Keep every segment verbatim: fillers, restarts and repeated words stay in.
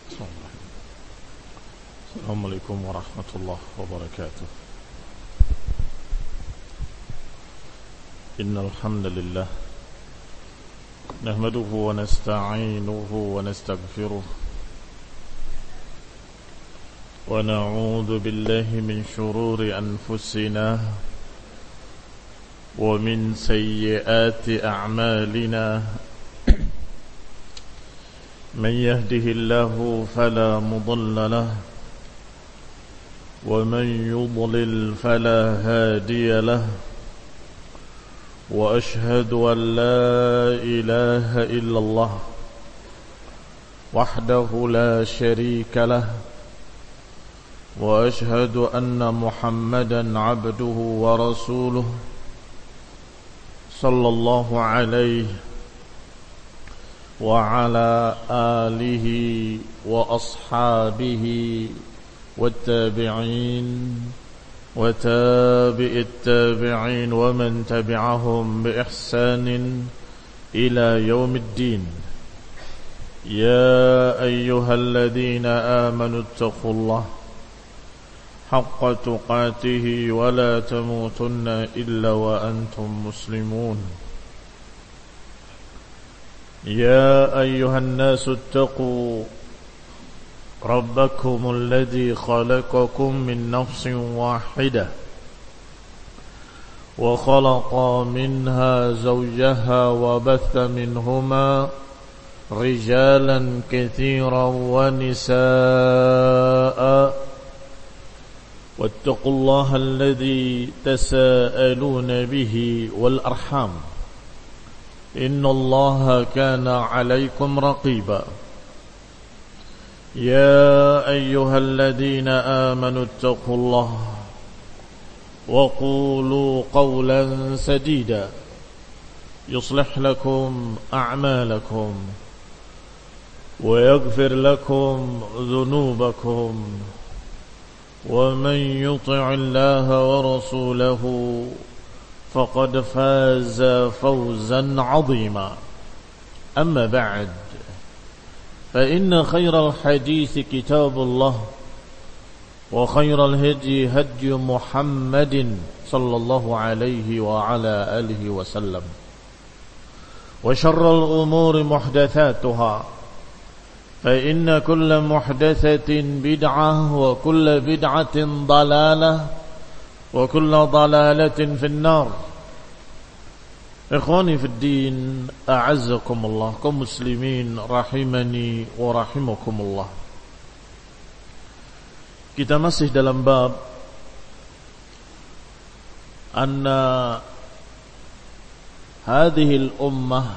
Assalamualaikum warahmatullahi wabarakatuh. Innal hamdalillah nahmaduhu wa nasta'inuhu wa nastaghfiruh wa na'udzu billahi min shururi anfusina wa min sayyiati a'malina. Man yahdihillahu fala mudilla lahu ومن يضلل فلا هادي له وأشهد أن لا إله إلا الله وحده لا شريك له وأشهد أن محمدا عبده ورسوله صلى الله عليه وعلى آله وأصحابه والتابعين وتابع التابعين ومن تبعهم بإحسان إلى يوم الدين. يا أيها الذين آمنوا اتقوا الله حق تقاته ولا تموتن إلا وأنتم مسلمون. يا أيها الناس اتقوا ربكم الذي خلقكم من نفس واحدة وخلق منها زوجها وبث منهما رجالا كثيرا ونساء واتقوا الله الذي تساءلون به والأرحام إن الله كان عليكم رقيبا. يا أيها الذين آمنوا اتقوا الله وقولوا قولا سديدا يصلح لكم أعمالكم ويغفر لكم ذنوبكم ومن يطع الله ورسوله فقد فاز فوزا عظيما. أما بعد فإن خير الحديث كتاب الله وخير الهدي هدي محمد صلى الله عليه وعلى آله وسلم وشر الأمور محدثاتها فإن كل محدثة بدعة وكل بدعة ضلالة وكل ضلالة في النار. Ikhwani fid din, a'azzakumullah, kaum muslimin rahimani wa rahimakumullah. Kita masih dalam bab anna hadhihi al-ummah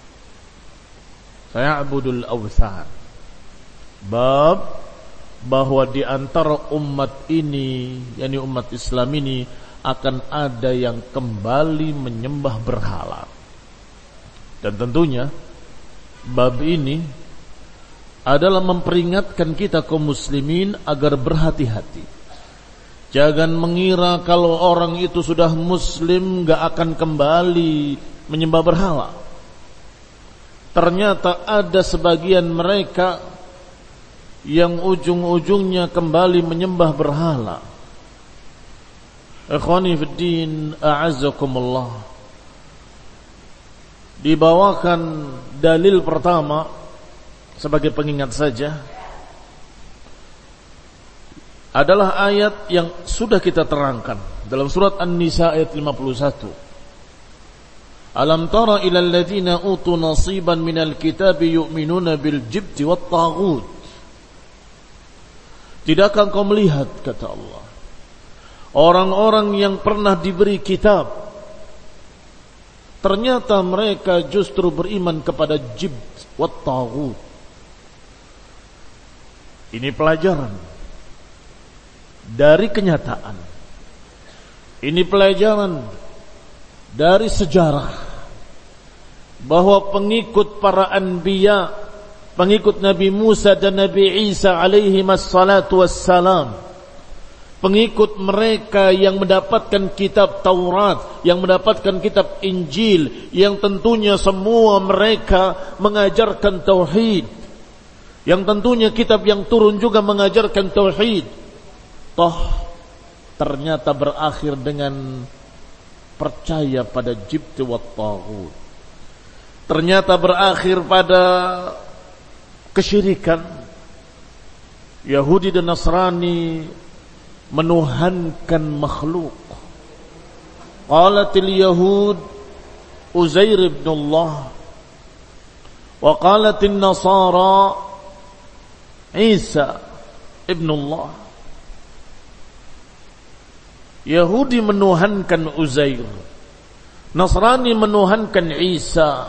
saya'budul awthan. Bab bahwa di antara umat ini, yakni umat Islam ini, akan ada yang kembali menyembah berhala. Dan tentunya bab ini adalah memperingatkan kita kaum muslimin agar berhati-hati. Jangan mengira kalau orang itu sudah muslim gak akan kembali menyembah berhala. Ternyata ada sebagian mereka yang ujung-ujungnya kembali menyembah berhala. Ikhwani fid din, a'azzakumullah. Dibawakan dalil pertama sebagai pengingat saja adalah ayat yang sudah kita terangkan dalam surat An-Nisa ayat lima puluh satu. Alam tara ilal ladzina utu nasiban minal kitabi yu'minuna bil jibti wat taghut. Tidakkah kau melihat, kata Allah, orang-orang yang pernah diberi kitab, ternyata mereka justru beriman kepada jibt wat taghut. Ini pelajaran dari kenyataan. Ini pelajaran dari sejarah bahwa pengikut para anbiya, pengikut Nabi Musa dan Nabi Isa alaihi wassalatu wassalam, pengikut mereka yang mendapatkan kitab Taurat, yang mendapatkan kitab Injil, yang tentunya semua mereka mengajarkan tauhid, yang tentunya kitab yang turun juga mengajarkan tauhid, toh ternyata berakhir dengan percaya pada jibt wa taghut. Ternyata berakhir pada kesyirikan. Yahudi dan Nasrani menuhankan makhluk. Qalatil Yahud Uzair ibn Allah, wa qalatil Nasara Isa ibn Allah. Yahudi menuhankan Uzair, Nasrani menuhankan Isa.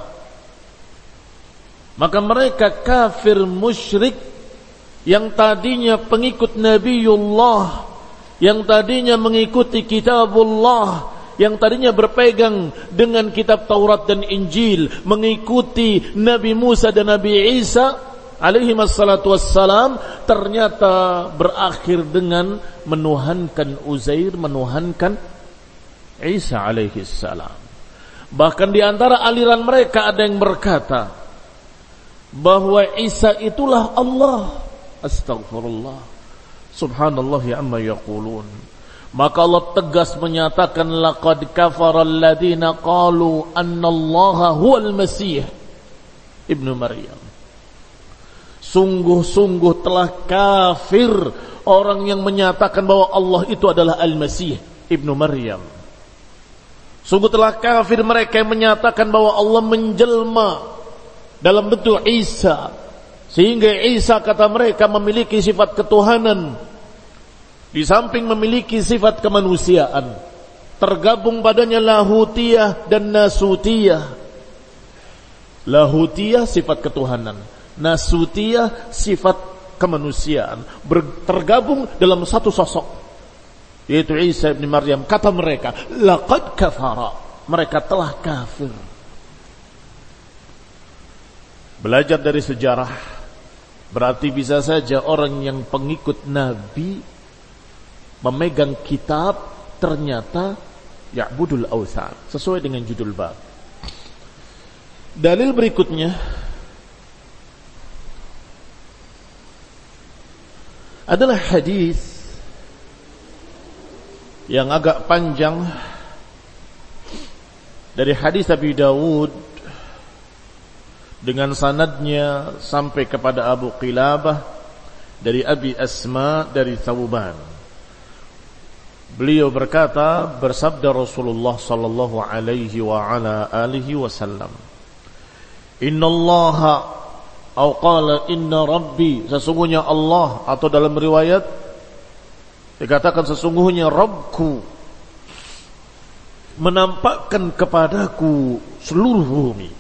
Maka mereka kafir musyrik yang tadinya pengikut Nabiullah, yang tadinya mengikuti kitabullah, yang tadinya berpegang dengan kitab Taurat dan Injil, mengikuti Nabi Musa dan Nabi Isa alaihi wassalatu wassalam, ternyata berakhir dengan menuhankan Uzair, menuhankan Isa alaihi salam. Bahkan di antara aliran mereka ada yang berkata bahwa Isa itulah Allah. Astaghfirullah. Subhanallah ya amma yaqulun. Maka Allah tegas menyatakan laqad kafara alladziina qalu annallaha huwal masih ibnu Maryam. Sungguh-sungguh telah kafir orang yang menyatakan bahwa Allah itu adalah Al-Masih ibnu Maryam. Sungguh telah kafir mereka yang menyatakan bahwa Allah menjelma dalam bentuk Isa, sehingga Isa kata mereka memiliki sifat ketuhanan di samping memiliki sifat kemanusiaan. Tergabung padanya lahutiyah dan nasutiyah. Lahutiyah sifat ketuhanan, nasutiyah sifat kemanusiaan, Ber- tergabung dalam satu sosok, yaitu Isa ibn Maryam. Kata mereka, laqad kafara, mereka telah kafir. Belajar dari sejarah, berarti bisa saja orang yang pengikut Nabi memegang kitab ternyata ya'budul awthan, sesuai dengan judul bab. Dalil berikutnya adalah hadis yang agak panjang dari hadis Abi Dawud dengan sanadnya sampai kepada Abu Qilabah dari Abi Asma dari Thawban. Beliau berkata, bersabda Rasulullah sallallahu alaihi wa ala alihi wasallam, innallaha atau qala inna rabbi, sesungguhnya Allah, atau dalam riwayat dikatakan sesungguhnya Rabbku menampakkan kepadaku seluruh bumi.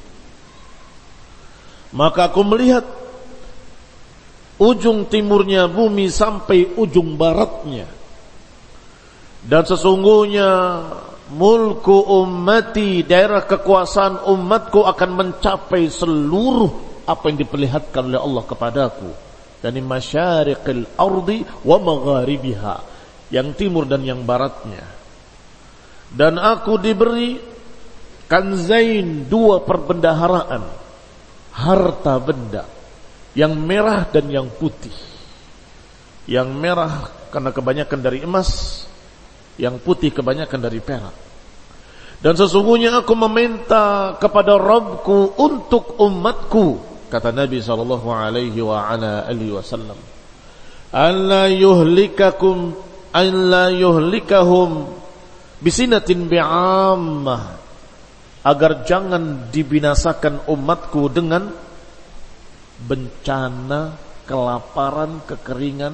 Maka aku melihat ujung timurnya bumi sampai ujung baratnya. Dan sesungguhnya mulku ummati, daerah kekuasaan umatku akan mencapai seluruh apa yang diperlihatkan oleh Allah kepadaku, dari masyariqil ardi wa magharibiha, yang timur dan yang baratnya. Dan aku diberi kanzain, dua perbendaharaan, harta benda, yang merah dan yang putih. Yang merah karena kebanyakan dari emas, yang putih kebanyakan dari perak. Dan sesungguhnya aku meminta kepada Rabbku untuk umatku, kata Nabi sallallahu alaihi wa ala alihi wasallam, alla yuhlikakum alla yuhlikahum bisinatin bi'ammah, agar jangan dibinasakan umatku dengan bencana, kelaparan, kekeringan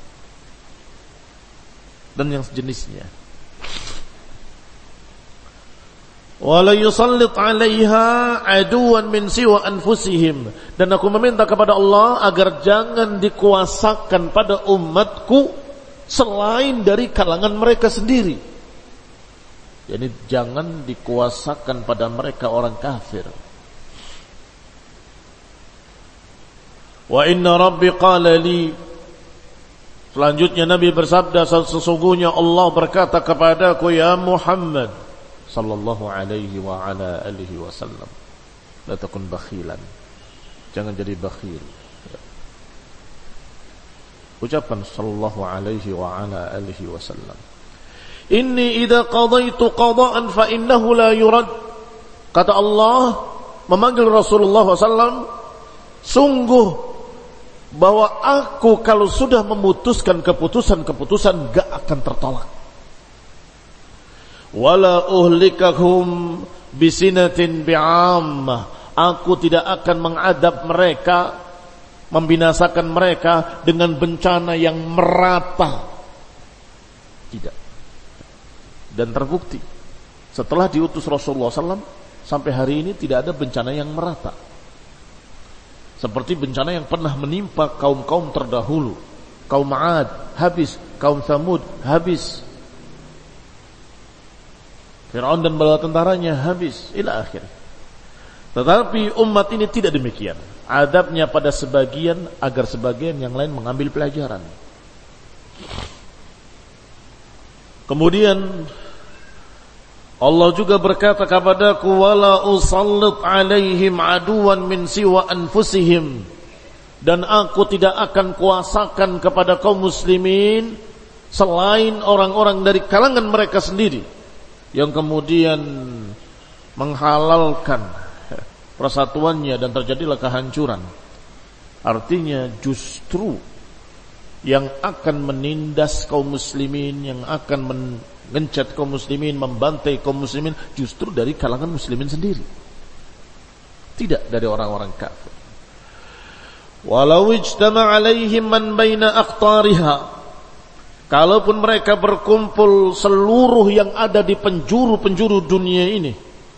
dan yang sejenisnya. Wala yusallit 'alaiha aduwan min siwa anfusihim, dan aku meminta kepada Allah agar jangan dikuasakan pada umatku selain dari kalangan mereka sendiri. Jadi jangan dikuasakan pada mereka orang kafir. Wa inna rabbi qala li, selanjutnya Nabi bersabda, sesungguhnya Allah berkata kepadaku, ya Muhammad sallallahu alaihi wa ala alihi wasallam, la takun bakhilan, jangan jadi bakhil. Ucapan sallallahu alaihi wa ala alihi wasallam, inni idza qadaitu qada'an fa innahu la yurad. Kata Allah memanggil Rasulullah sallallahu alaihi wasallam, sungguh bahwa aku kalau sudah memutuskan keputusan-keputusan gak akan tertolak. Wala uhlikakum bisinatin bi'ammah. Aku tidak akan mengadab mereka, membinasakan mereka dengan bencana yang merata. Tidak. Dan terbukti setelah diutus Rasulullah sallallahu alaihi wasallam sampai hari ini tidak ada bencana yang merata seperti bencana yang pernah menimpa kaum-kaum terdahulu. Kaum 'Ad habis, kaum Tsamud habis, Fir'aun dan bala tentaranya habis, ila akhir. Tetapi umat ini tidak demikian. Adabnya pada sebagian agar sebagian yang lain mengambil pelajaran. Kemudian Allah juga berkata kepadaku, wala usallit alaihim aduwan min siwa anfusihim, dan aku tidak akan kuasakan kepada kaum muslimin selain orang-orang dari kalangan mereka sendiri yang kemudian menghalalkan persatuannya dan terjadilah kehancuran. Artinya justru yang akan menindas kaum muslimin, yang akan mengencet kaum muslimin, membantai kaum muslimin, justru dari kalangan muslimin sendiri, tidak dari orang-orang kafir. Walau ijtama' alaihim man baina aqtariha, kalaupun mereka berkumpul seluruh yang ada di penjuru-penjuru dunia ini,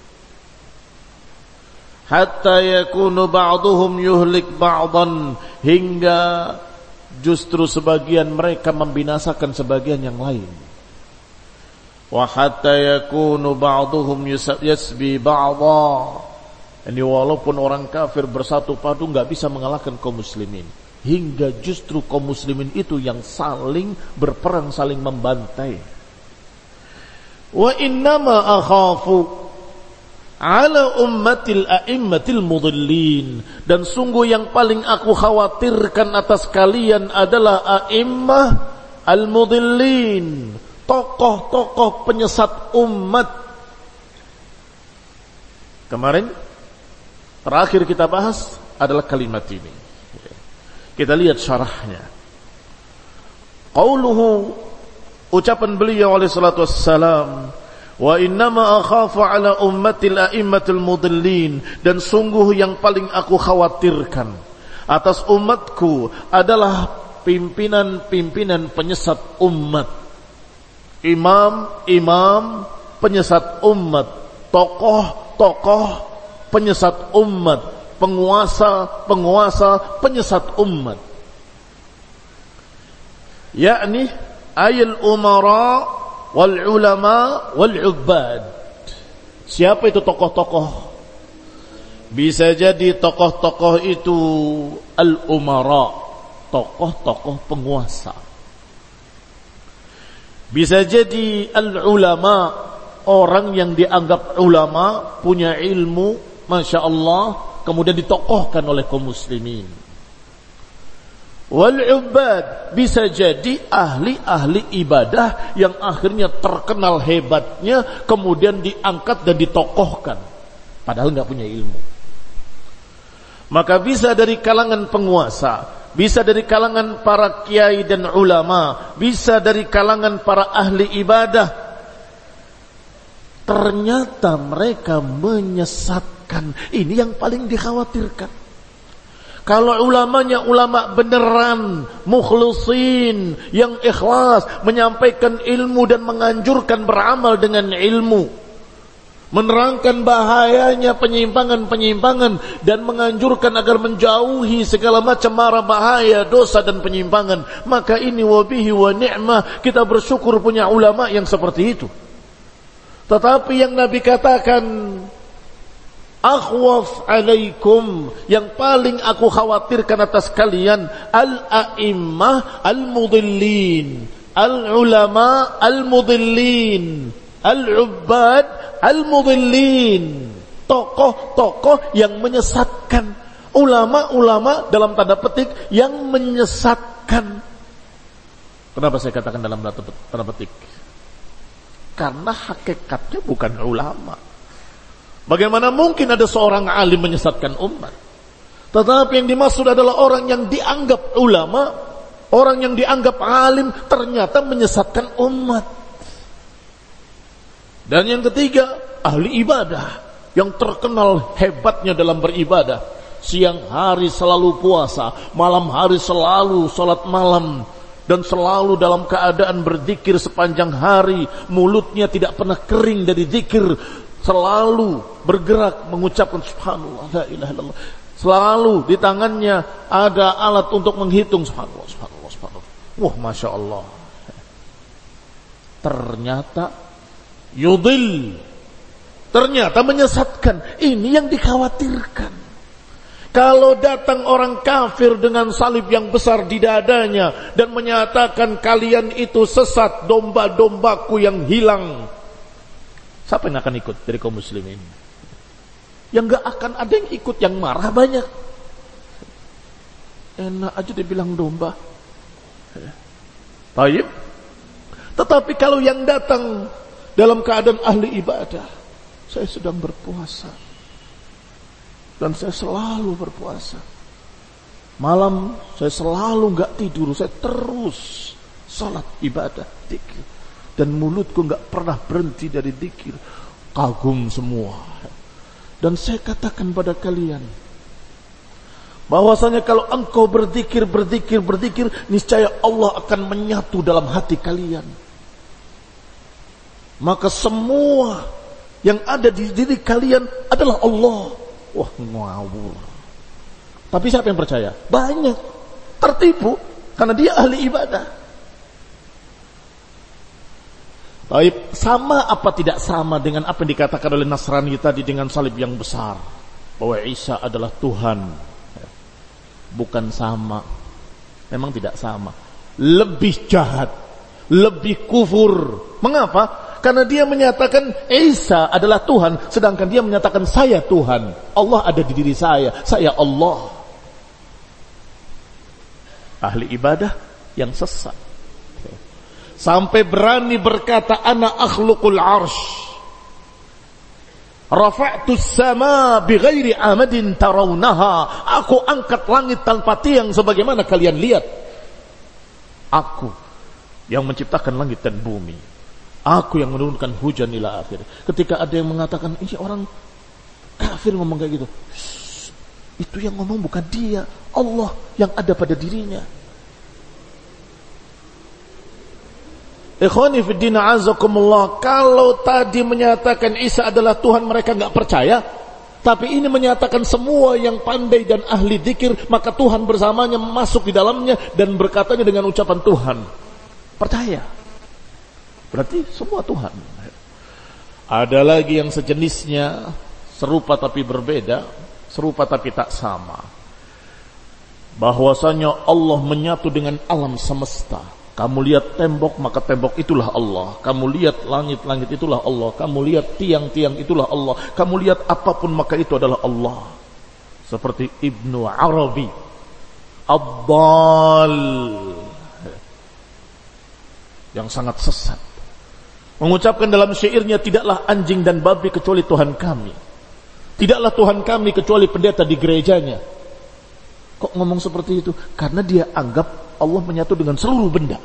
hatta yakunu ba'duhum yuhlik ba'dan, hingga justru sebagian mereka membinasakan sebagian yang lain. Wa hatta yakunu ba'duhum yasbi ba'dha, ini walaupun orang kafir bersatu padu enggak bisa mengalahkan kaum muslimin, hingga justru kaum muslimin itu yang saling berperang, saling membantai. Wa innama akhafu ala ummatil a'immatil mudillin, dan sungguh yang paling aku khawatirkan atas kalian adalah a'immah al-mudillin, tokoh-tokoh penyesat umat. Kemarin terakhir kita bahas adalah kalimat ini. Kita lihat syarahnya. Qauluhu, ucapan beliau alaihi salatu wassalam, wa innama akhafu ala ummatil a'immatil mudillin, dan sungguh yang paling aku khawatirkan atas umatku adalah pimpinan-pimpinan penyesat umat, imam-imam penyesat umat, tokoh-tokoh penyesat umat, penguasa-penguasa penyesat umat, yakni ayil umara wal ulama wal ubbad. Siapa itu tokoh-tokoh? Bisa jadi tokoh-tokoh itu al umara, tokoh-tokoh penguasa. Bisa jadi al ulama, orang yang dianggap ulama, punya ilmu, masya Allah, kemudian ditokohkan oleh kaum muslimin. Wal ubbad, bisa jadi ahli-ahli ibadah yang akhirnya terkenal hebatnya, kemudian diangkat dan ditokohkan, padahal nggak punya ilmu. Maka bisa dari kalangan penguasa, bisa dari kalangan para kiai dan ulama, bisa dari kalangan para ahli ibadah. Ternyata mereka menyesatkan. Ini yang paling dikhawatirkan. Kalau ulamanya ulama beneran, mukhlisin, yang ikhlas, menyampaikan ilmu dan menganjurkan beramal dengan ilmu, menerangkan bahayanya penyimpangan-penyimpangan dan menganjurkan agar menjauhi segala macam mara bahaya, dosa dan penyimpangan, maka ini wabihi wa ni'mah, kita bersyukur punya ulama yang seperti itu. Tetapi yang Nabi katakan, akhwaf alaikum, yang paling aku khawatirkan atas kalian, al-a'immah al-mudillin, al-ulama al-mudillin, al-ubbad al-mudillin, tokoh-tokoh yang menyesatkan, ulama-ulama dalam tanda petik yang menyesatkan. Kenapa saya katakan dalam tanda petik? Karena hakikatnya bukan ulama. Bagaimana mungkin ada seorang alim menyesatkan umat? Tetapi yang dimaksud adalah orang yang dianggap ulama, orang yang dianggap alim ternyata menyesatkan umat. Dan yang ketiga, ahli ibadah yang terkenal hebatnya dalam beribadah. Siang hari selalu puasa, malam hari selalu salat malam, dan selalu dalam keadaan berzikir sepanjang hari. Mulutnya tidak pernah kering dari zikir, selalu bergerak mengucapkan subhanallah, la ilaha illallah. Selalu di tangannya ada alat untuk menghitung subhanallah, subhanallah, subhanallah. Wah, masya Allah. Ternyata yudil, ternyata menyesatkan. Ini yang dikhawatirkan. Kalau datang orang kafir dengan salib yang besar di dadanya dan menyatakan kalian itu sesat, domba-dombaku yang hilang, siapa yang akan ikut dari kaum muslimin? Yang gak akan ada yang ikut, yang marah banyak. Enak aja dibilang domba. Baik. Tetapi kalau yang datang dalam keadaan ahli ibadah, saya sedang berpuasa dan saya selalu berpuasa. Malam saya selalu gak tidur, saya terus salat ibadah, zikir, dan mulutku gak pernah berhenti dari zikir. Kagum semua. Dan saya katakan pada kalian, bahwasanya kalau engkau berzikir, berzikir, berzikir, niscaya Allah akan menyatu dalam hati kalian. Maka semua yang ada di diri kalian adalah Allah. Wah, ngawur. Tapi siapa yang percaya? Banyak. Tertipu karena dia ahli ibadah. Baik, sama apa tidak sama dengan apa yang dikatakan oleh Nasrani tadi dengan salib yang besar, bahwa Isa adalah Tuhan? Bukan sama. Memang tidak sama. Lebih jahat, lebih kufur. Mengapa? Karena dia menyatakan Isa adalah Tuhan, sedangkan dia menyatakan saya Tuhan. Allah ada di diri saya, saya Allah. Ahli ibadah yang sesat. Sampai berani berkata ana akhluqul arsh, rafa'tus sama bighairi amadin tarawnaha, aku angkat langit tanpa tiang sebagaimana kalian lihat. Aku yang menciptakan langit dan bumi, aku yang menurunkan hujan ila akhir. Ketika ada yang mengatakan ini orang kafir ngomong kayak gitu, itu yang ngomong bukan dia, Allah yang ada pada dirinya. Ikhwani fiddin azakumullah, kalau tadi menyatakan Isa adalah Tuhan mereka enggak percaya, tapi ini menyatakan semua yang pandai dan ahli zikir, maka Tuhan bersamanya masuk di dalamnya dan berkatanya dengan ucapan Tuhan. Percaya. Berarti semua Tuhan. Ada lagi yang sejenisnya, serupa tapi berbeda, serupa tapi tak sama. Bahwasanya Allah menyatu dengan alam semesta. Kamu lihat tembok, maka tembok itulah Allah. Kamu lihat langit, langit itulah Allah. Kamu lihat tiang, tiang itulah Allah. Kamu lihat apapun, maka itu adalah Allah. Seperti Ibnu Arabi Ad-Dal, yang sangat sesat, mengucapkan dalam syairnya, tidaklah anjing dan babi kecuali Tuhan kami, tidaklah Tuhan kami kecuali pendeta di gerejanya. Kok ngomong seperti itu? Karena dia anggap Allah menyatu dengan seluruh benda.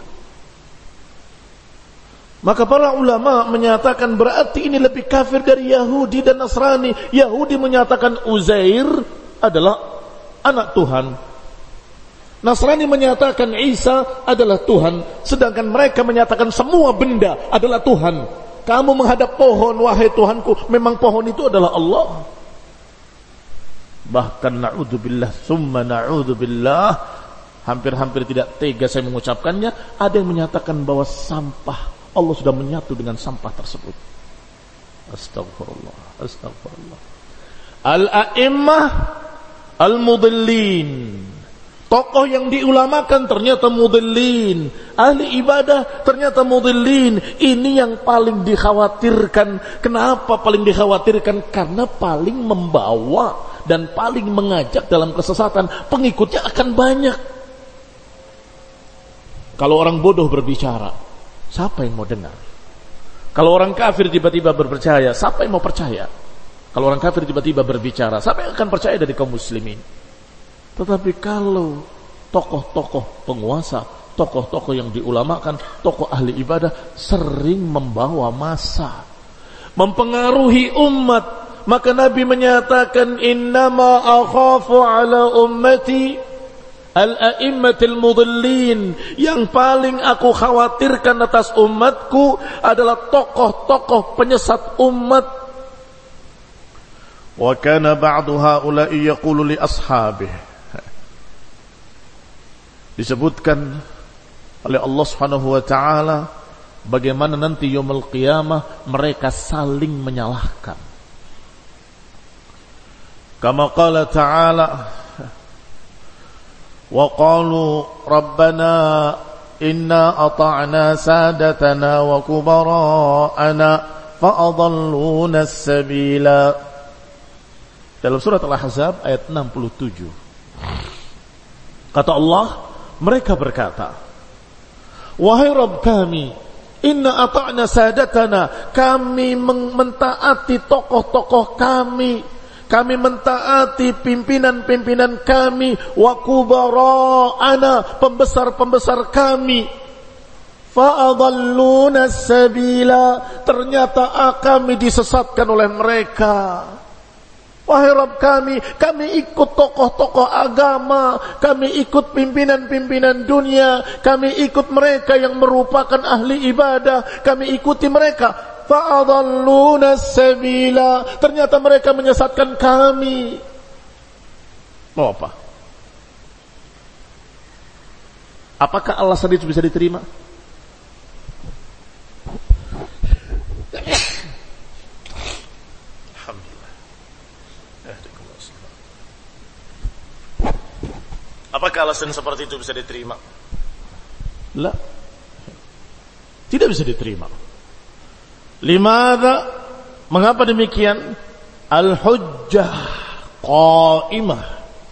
Maka para ulama menyatakan berarti ini lebih kafir dari Yahudi dan Nasrani. Yahudi menyatakan Uzair adalah anak Tuhan, Nasrani menyatakan Isa adalah Tuhan, sedangkan mereka menyatakan semua benda adalah Tuhan. Kamu menghadap pohon, wahai Tuhanku, memang pohon itu adalah Allah. Bahkan na'udzubillah summa na'udzubillah, hampir-hampir tidak tega saya mengucapkannya, ada yang menyatakan bahwa sampah, Allah sudah menyatu dengan sampah tersebut. Astagfirullah, astagfirullah. Al-a'immah al-mudillin, tokoh yang diulamakan ternyata mudillin, ahli ibadah ternyata mudillin. Ini yang paling dikhawatirkan. Kenapa paling dikhawatirkan? Karena paling membawa dan paling mengajak dalam kesesatan, pengikutnya akan banyak. Kalau orang bodoh berbicara, siapa yang mau dengar? Kalau orang kafir tiba-tiba berpercaya, siapa yang mau percaya? Kalau orang kafir tiba-tiba berbicara, siapa yang akan percaya dari kaum muslimin? Tetapi kalau tokoh-tokoh penguasa, tokoh-tokoh yang diulamakan, tokoh ahli ibadah sering membawa massa, mempengaruhi umat, maka Nabi menyatakan innama akhafu ala ummati al-a'immatil mudhillin, yang paling aku khawatirkan atas umatku adalah tokoh-tokoh penyesat umat. Wa kana ba'du haula'i yaqulu li ashabihi, disebutkan oleh Allah Subhanahu wa taala bagaimana nanti yaumul qiyamah mereka saling menyalahkan. Kama qala ta'ala wa qalu rabbana inna ata'na sadatana wa kubara'ana fa'adalluna as-sabila. Dalam surat Al-Ahzab ayat enam puluh tujuh. Kata Allah, mereka berkata, wahai Rabb kami, inna ata'na sadatana, kami mentaati tokoh-tokoh kami, kami mentaati pimpinan-pimpinan kami, wa kubara'ana, pembesar-pembesar kami, fa'adalluna as-sabila, ternyata kami disesatkan oleh mereka. Wahai Rabb kami, kami ikut tokoh-tokoh agama, kami ikut pimpinan-pimpinan dunia, kami ikut mereka yang merupakan ahli ibadah, kami ikuti mereka. Fa'adalluna as-sabila, ternyata mereka menyesatkan kami. Mau apa? Apakah alasan itu bisa diterima? Apakah alasan seperti itu bisa diterima? La. Tidak bisa diterima. Limadha? Mengapa demikian? Al-hujjah qa'imah.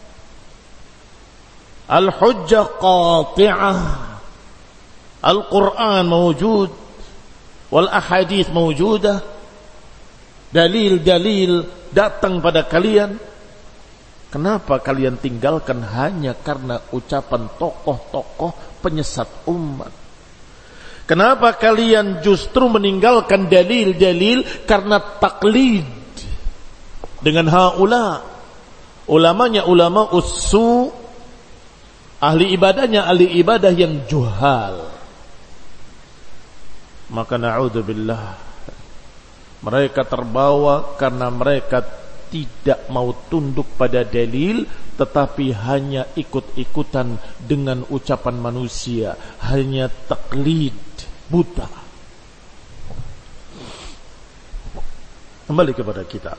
Al-hujjah qati'ah. Al-Quran mawjud. Wal ahadith mawjudah. Dalil-dalil datang pada kalian. Kenapa kalian tinggalkan hanya karena ucapan tokoh-tokoh penyesat umat? Kenapa kalian justru meninggalkan dalil-dalil karena taklid dengan haula? Ulamanya ulama ussu, ahli ibadahnya ahli ibadah yang juhal. Maka na'udzubillah, mereka terbawa karena mereka tidak mau tunduk pada dalil, tetapi hanya ikut-ikutan dengan ucapan manusia, hanya taklid buta. Kembali kepada kita.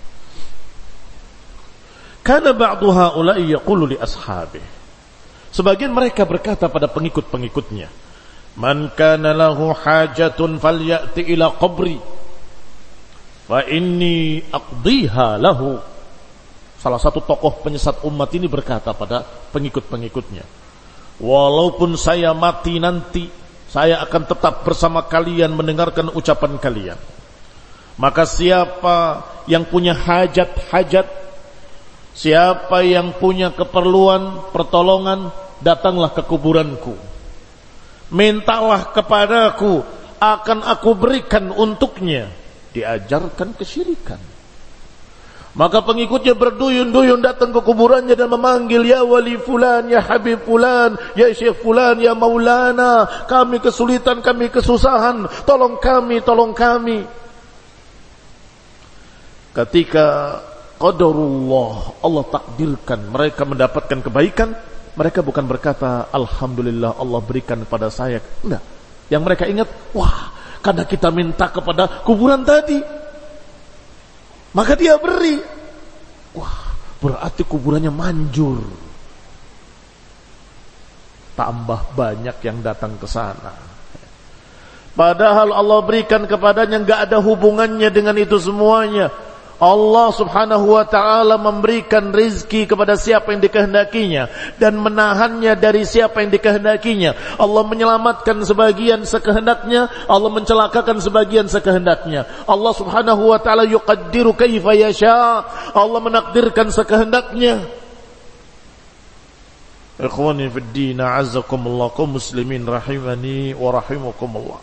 Kana ba'du haula'i yaqulu li ashabihi, sebagian mereka berkata pada pengikut-pengikutnya, man kana lahu hajatun falyati ila qabri fa inni aqdiha lahu. Salah satu tokoh penyesat umat ini berkata pada pengikut-pengikutnya, walaupun saya mati nanti, saya akan tetap bersama kalian mendengarkan ucapan kalian. Maka siapa yang punya hajat-hajat, siapa yang punya keperluan pertolongan, datanglah ke kuburanku, mintalah kepadaku, akan aku berikan untuknya. Diajarkan kesyirikan. Maka pengikutnya berduyun-duyun datang ke kuburannya dan memanggil, ya wali fulan, ya habib fulan, ya syekh fulan, ya maulana, kami kesulitan, kami kesusahan, tolong kami, tolong kami. Ketika qadarullah, Allah takdirkan mereka mendapatkan kebaikan, mereka bukan berkata alhamdulillah Allah berikan kepada saya. Enggak. Yang mereka ingat, wah, karena kita minta kepada kuburan tadi, maka dia beri. Wah, berarti kuburannya manjur. Tambah banyak yang datang ke sana. Padahal Allah berikan kepadanya, enggak ada hubungannya dengan itu semuanya. Allah subhanahu wa ta'ala memberikan rizki kepada siapa yang dikehendakinya dan menahannya dari siapa yang dikehendakinya. Allah menyelamatkan sebagian sekehendaknya, Allah mencelakakan sebagian sekehendaknya. Allah subhanahu wa ta'ala yuqaddiru kaifa yasha, Allah menakdirkan sekehendaknya. Ikhwani fid din, a'azzakumullah, kaum muslimin rahimani wa rahimakumullah.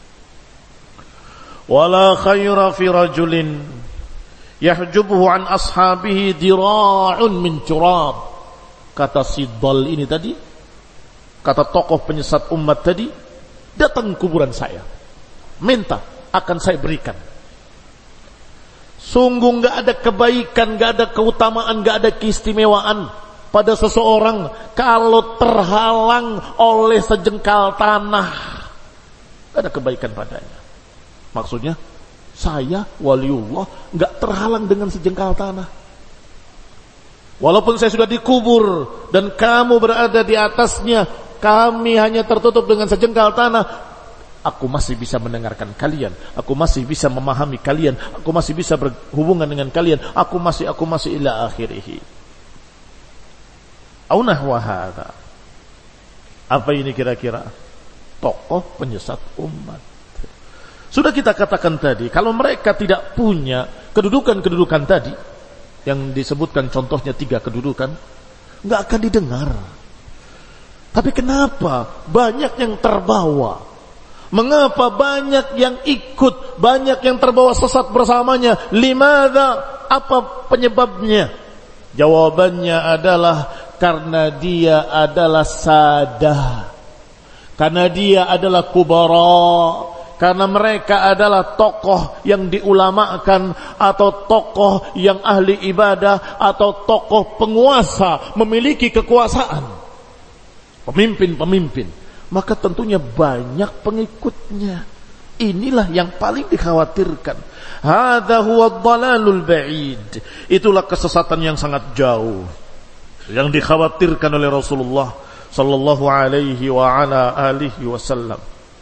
Wala khaira fi rajulin yahjubuhu an ashabihi dira'un min curab. Kata si dal ini tadi, kata tokoh penyesat umat tadi, datang kuburan saya, minta, akan saya berikan. Sungguh gak ada kebaikan, gak ada keutamaan, gak ada keistimewaan pada seseorang kalau terhalang oleh sejengkal tanah. Gak ada kebaikan padanya. Maksudnya, saya waliullah enggak terhalang dengan sejengkal tanah. Walaupun saya sudah dikubur dan kamu berada di atasnya, kami hanya tertutup dengan sejengkal tanah, aku masih bisa mendengarkan kalian, aku masih bisa memahami kalian, aku masih bisa berhubungan dengan kalian, aku masih aku masih ila akhirih. Aunah wa hadza. Apa ini kira-kira? Tokoh penyesat umat. Sudah kita katakan tadi, kalau mereka tidak punya kedudukan-kedudukan tadi, yang disebutkan contohnya tiga kedudukan, nggak akan didengar. Tapi kenapa banyak yang terbawa? Mengapa banyak yang ikut, banyak yang terbawa sesat bersamanya? Limadha? Apa penyebabnya? Jawabannya adalah karena dia adalah sadah, karena dia adalah kubara, karena mereka adalah tokoh yang diulamakan, atau tokoh yang ahli ibadah, atau tokoh penguasa, memiliki kekuasaan, pemimpin-pemimpin. Maka tentunya banyak pengikutnya. Inilah yang paling dikhawatirkan. Hadza huwa dhalalul ba'id. Itulah kesesatan yang sangat jauh yang dikhawatirkan oleh Rasulullah sallallahu alaihi wa ala alihi wasallam.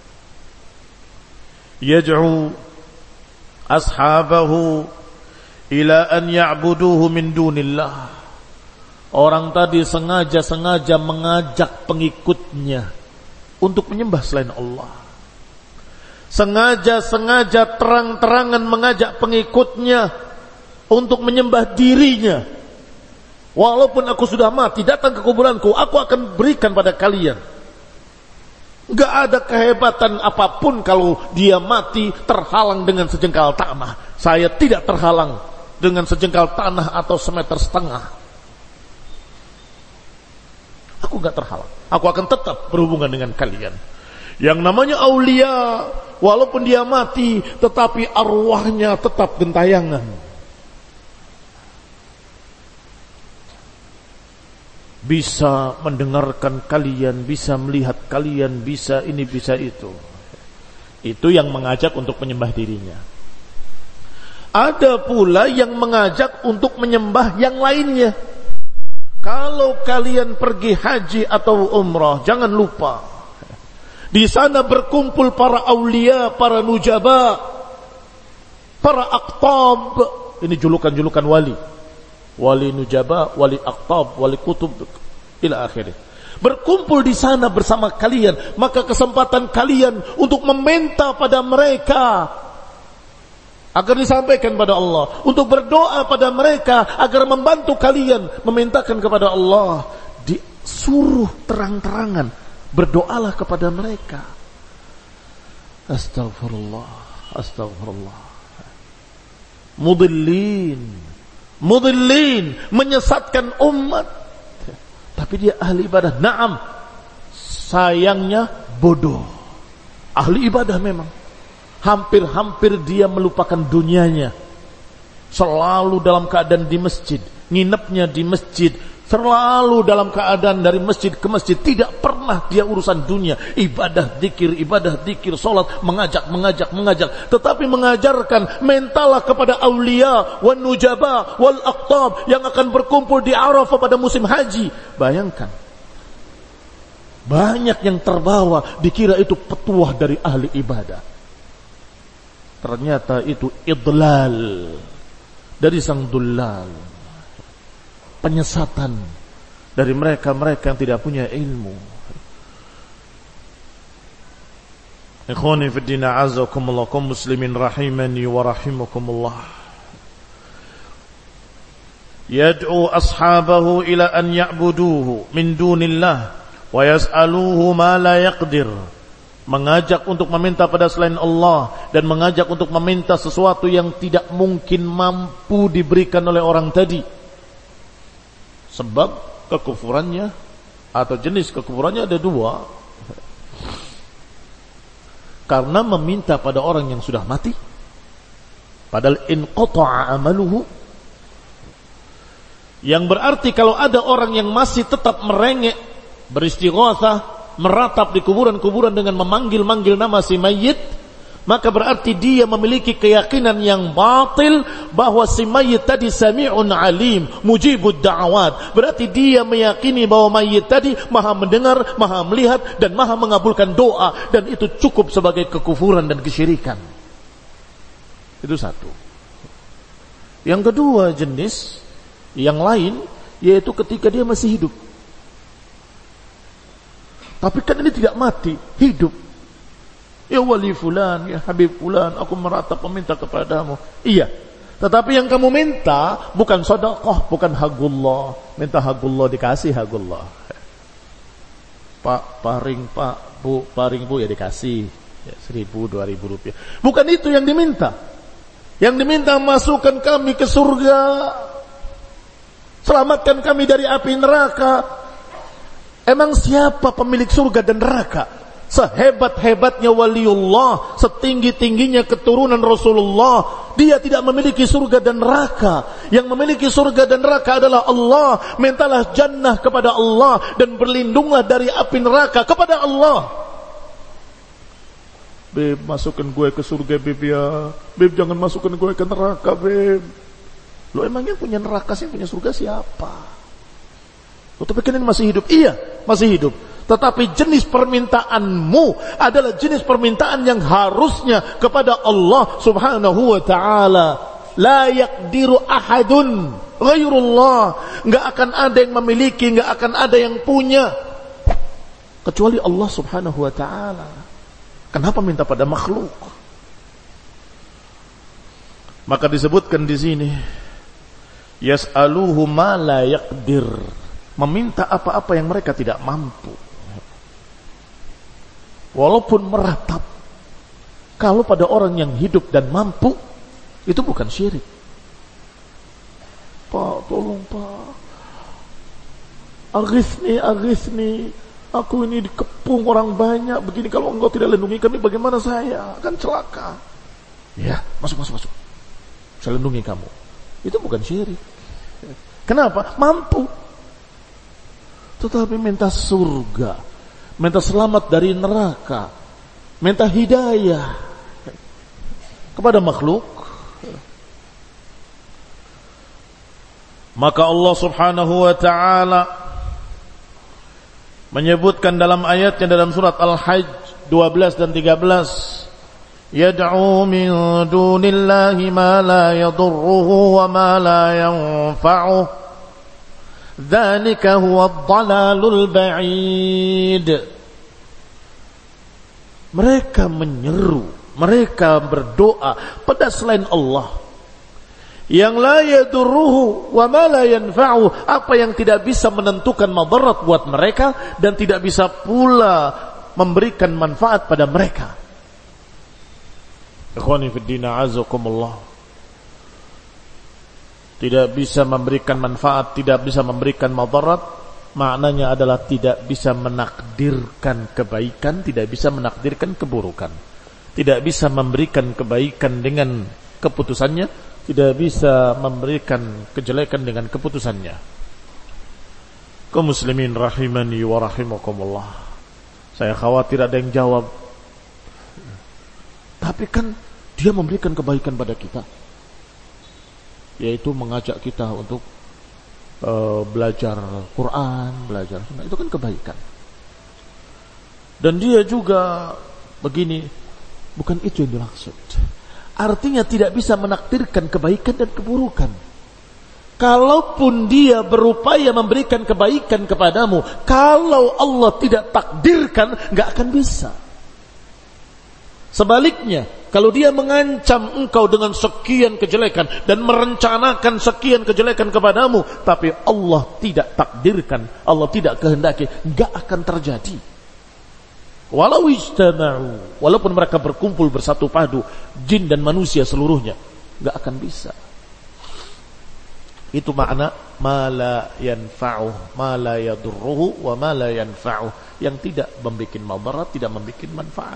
Yad'u ashabahu ila an ya'buduhu min dunillah. Orang tadi sengaja-sengaja mengajak pengikutnya untuk menyembah selain Allah. Sengaja-sengaja terang-terangan mengajak pengikutnya untuk menyembah dirinya. Walaupun aku sudah mati, datang ke kuburanku, aku akan berikan pada kalian. Gak ada kehebatan apapun kalau dia mati terhalang dengan sejengkal tanah. Saya tidak terhalang dengan sejengkal tanah atau semeter setengah. Aku gak terhalang. Aku akan tetap berhubungan dengan kalian. Yang namanya aulia, walaupun dia mati, tetapi arwahnya tetap gentayangan. Bisa mendengarkan kalian, bisa melihat kalian, bisa ini, bisa itu. Itu yang mengajak untuk menyembah dirinya. Ada pula yang mengajak untuk menyembah yang lainnya. Kalau kalian pergi haji atau umrah, jangan lupa, di sana berkumpul para aulia, para nujaba, para aqtab. Ini julukan-julukan wali. Wali nujaba, wali aqtab, wali kutub, ila akhirnya. Berkumpul di sana bersama kalian, maka kesempatan kalian untuk meminta pada mereka agar disampaikan pada Allah, untuk berdoa pada mereka agar membantu kalian, memintakan kepada Allah, disuruh terang-terangan, berdoalah kepada mereka. Astagfirullah, astagfirullah. Mudillin, mudillin, menyesatkan umat. Tapi dia ahli ibadah. Naam, sayangnya bodoh. Ahli ibadah memang. Hampir-hampir dia melupakan dunianya. Selalu dalam keadaan di masjid, nginepnya di masjid, selalu dalam keadaan dari masjid ke masjid, tidak pernah dia urusan dunia. Ibadah zikir, ibadah zikir, salat, mengajak, mengajak, mengajak. Tetapi mengajarkan, mintalah kepada aulia, wan nujaba, wal aqtab yang akan berkumpul di Arafah pada musim haji. Bayangkan, banyak yang terbawa, dikira itu petuah dari ahli ibadah. Ternyata itu idlal, dari sang dullal, penyesatan dari mereka-mereka yang tidak punya ilmu. Ikhwani fi din, a'azzakumullah, kaum muslimin rahimani wa rahimakumullah. Yad'u ashabahu ila an ya'buduhu min dunillah wa yas'aluhu ma la yaqdir. Mengajak untuk meminta pada selain Allah dan mengajak untuk meminta sesuatu yang tidak mungkin mampu diberikan oleh orang tadi. Sebab kekufurannya atau jenis kekufurannya ada dua. Karena meminta pada orang yang sudah mati, padahal inqata'a amaluhu, yang berarti kalau ada orang yang masih tetap merengek, beristighatsah, meratap di kuburan-kuburan dengan memanggil-manggil nama si mayit, maka berarti dia memiliki keyakinan yang batil bahwa si mayit tadi sami'un alim, mujibud da'awat. Berarti dia meyakini bahwa mayit tadi maha mendengar, maha melihat, dan maha mengabulkan doa, dan itu cukup sebagai kekufuran dan kesyirikan. Itu satu. Yang kedua jenis yang lain, yaitu ketika dia masih hidup. Tapi kan ini tidak mati, hidup. Ya wali fulan, ya habib fulan, aku meratap meminta kepadamu. Iya, tetapi yang kamu minta bukan sedekah, bukan hagullah. Minta hagullah dikasih hagullah. Pak, paring pak, bu, paring bu, ya dikasih ya, seribu, dua ribu rupiah. Bukan itu yang diminta. Yang diminta masukkan kami ke surga, selamatkan kami dari api neraka. Emang siapa pemilik surga dan neraka? Sehebat-hebatnya waliullah, setinggi-tingginya keturunan Rasulullah, dia tidak memiliki surga dan neraka. Yang memiliki surga dan neraka adalah Allah. Mintalah jannah kepada Allah dan berlindunglah dari api neraka kepada Allah. Beb, masukkan gue ke surga beb ya. Beb, jangan masukkan gue ke neraka beb. Lo emangnya punya neraka sih, punya surga siapa? Oh, tapi kan ini masih hidup. Iya, masih hidup. Tetapi jenis permintaanmu adalah jenis permintaan yang harusnya kepada Allah subhanahu wa ta'ala. La yaqdiru ahadun ghairullah. Enggak akan ada yang memiliki, enggak akan ada yang punya kecuali Allah subhanahu wa ta'ala. Kenapa minta pada makhluk? Maka disebutkan di sini, yas'aluhu ma la yaqdir. Meminta apa-apa yang mereka tidak mampu. Walaupun meratap, kalau pada orang yang hidup dan mampu, itu bukan syirik. Pak, tolong pak, aghithni, aghithni, aku ini dikepung orang banyak begini, kalau engkau tidak lindungi kami, bagaimana saya? Akan celaka. Ya, masuk, masuk, masuk, saya lindungi kamu. Itu bukan syirik. Kenapa? Mampu. Tetapi minta surga, minta selamat dari neraka, minta hidayah kepada makhluk, maka Allah subhanahu wa ta'ala menyebutkan dalam ayatnya dalam surat Al-Hajj dua belas dan tiga belas, yad'u min dunillahi ma la yadurruhu wa ma la yanfa'uh, dzalika huwa dhalalul ba'id. Mereka menyeru, mereka berdoa pada selain Allah yang la yadurruhu wa ma la yanfa'u, apa yang tidak bisa menentukan madarat buat mereka dan tidak bisa pula memberikan manfaat pada mereka. Ikhwani fid din, a'azzakumullah. Tidak bisa memberikan manfaat, tidak bisa memberikan madarat, maknanya adalah tidak bisa menakdirkan kebaikan, tidak bisa menakdirkan keburukan, tidak bisa memberikan kebaikan dengan keputusannya, tidak bisa memberikan kejelekan dengan keputusannya. Kaum muslimin rahimani wa rahimakumullah. Saya khawatir ada yang jawab, tapi kan dia memberikan kebaikan pada kita, yaitu mengajak kita untuk uh, belajar Quran, belajar sunnah, itu kan kebaikan. Dan dia juga begini, bukan itu yang dimaksud. artinya tidak bisa menakdirkan kebaikan dan keburukan. Kalaupun dia berupaya memberikan kebaikan kepadamu, kalau Allah tidak takdirkan, gak akan bisa. Sebaliknya, kalau dia mengancam engkau dengan sekian kejelekan dan merencanakan sekian kejelekan kepadamu, tapi Allah tidak takdirkan, Allah tidak kehendaki, gak akan terjadi. Walau ijtama'u, walaupun mereka berkumpul bersatu padu, jin dan manusia seluruhnya, gak akan bisa. Itu makna ma la yanfa'uh, ma la yadurruhu, wa ma la yanfa'uh, yang tidak membuat madarat, tidak membuat manfaat.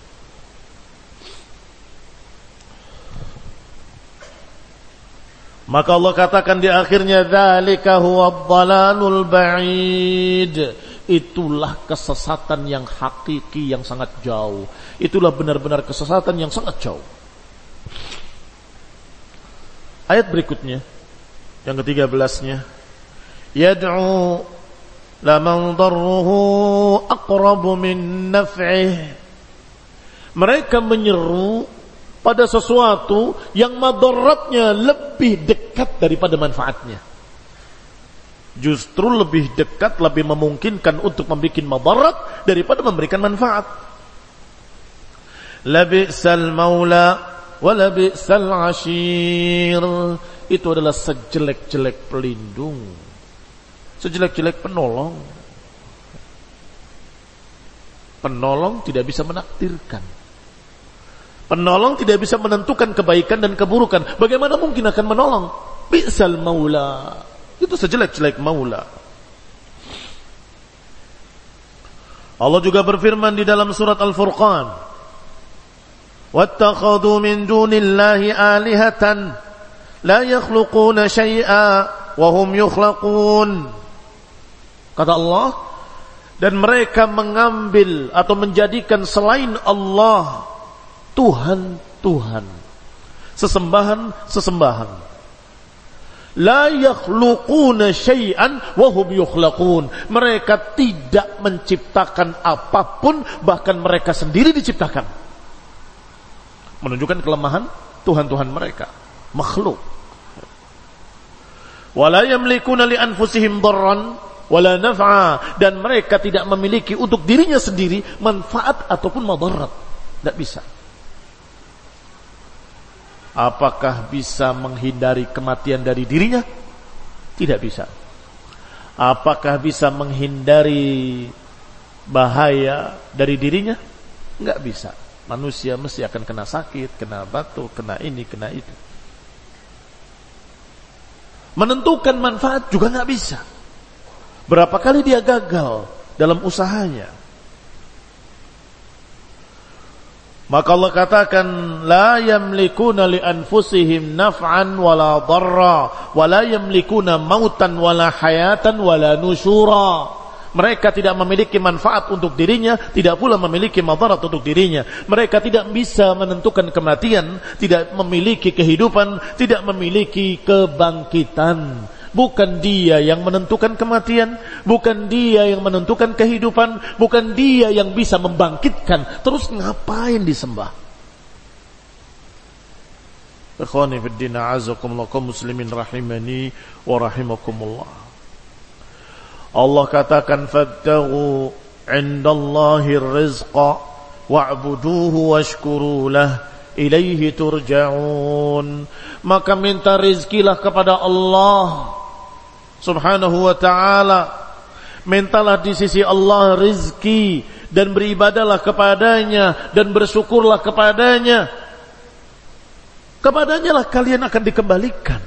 Maka Allah katakan di akhirnya, dzalika huwa dhalalul ba'id. Itulah kesesatan yang hakiki, yang sangat jauh. Itulah benar-benar kesesatan yang sangat jauh. Ayat berikutnya, yang ketiga belasnya, yad'u laman darruhu aqrabu min naf'ih. Mereka menyeru pada sesuatu yang madaratnya lebih dekat daripada manfaatnya. Justru lebih dekat, lebih memungkinkan untuk membuat madarat daripada memberikan manfaat. Labi'sal maula wa labi'sal ashir. Itu adalah sejelek-jelek pelindung, sejelek-jelek penolong. Penolong tidak bisa menakdirkan, penolong tidak bisa menentukan kebaikan dan keburukan. Bagaimana mungkin akan menolong? Bi'sal maula, itu sejelek-jelek maula. Allah juga berfirman di dalam surat Al-Furqan, wattakhadhu min dunillahi alihatan la yakhluquna syai'a wa hum yukhlaqun. Kata Allah, dan mereka mengambil atau menjadikan selain Allah Tuhan-Tuhan, sesembahan-sesembahan. La yakhluquna syai'an wa hum yukhlaqun. Mereka tidak menciptakan apapun, bahkan mereka sendiri diciptakan. Menunjukkan kelemahan Tuhan-Tuhan mereka, makhluk. Wala yamlikuna li anfusihim darran wala naf'a, dan mereka tidak memiliki untuk dirinya sendiri manfaat ataupun madarat. Tidak bisa. Apakah bisa menghindari kematian dari dirinya? Tidak bisa. Apakah bisa menghindari bahaya dari dirinya? Enggak bisa. Manusia mesti akan kena sakit, kena batuk, kena ini, kena itu. Menentukan manfaat juga nggak bisa. Berapa kali dia gagal dalam usahanya. Maka Allah katakan, la yamlikuna li anfusihim naf'an wala darra wala yamlikuna mautan wala hayatan wala nusyura. Mereka tidak memiliki manfaat untuk dirinya, tidak pula memiliki madarat untuk dirinya. Mereka tidak bisa menentukan kematian, tidak memiliki kehidupan, tidak memiliki kebangkitan. Bukan dia yang menentukan kematian, bukan dia yang menentukan kehidupan, bukan dia yang bisa membangkitkan. Terus ngapain disembah? Ikhwani fid din, a'azakumullah, kaum muslimin rahimani wa rahimakumullah. Allah katakan, fattaghu 'indallahi rizqa wa'buduhu washkuru lah ilaihi turja'un. Maka minta rizkilah kepada Allah subhanahu wa ta'ala. Mintalah di sisi Allah rizki dan beribadalah kepadanya dan bersyukurlah kepadanya. Kepadanya lah kalian akan dikembalikan.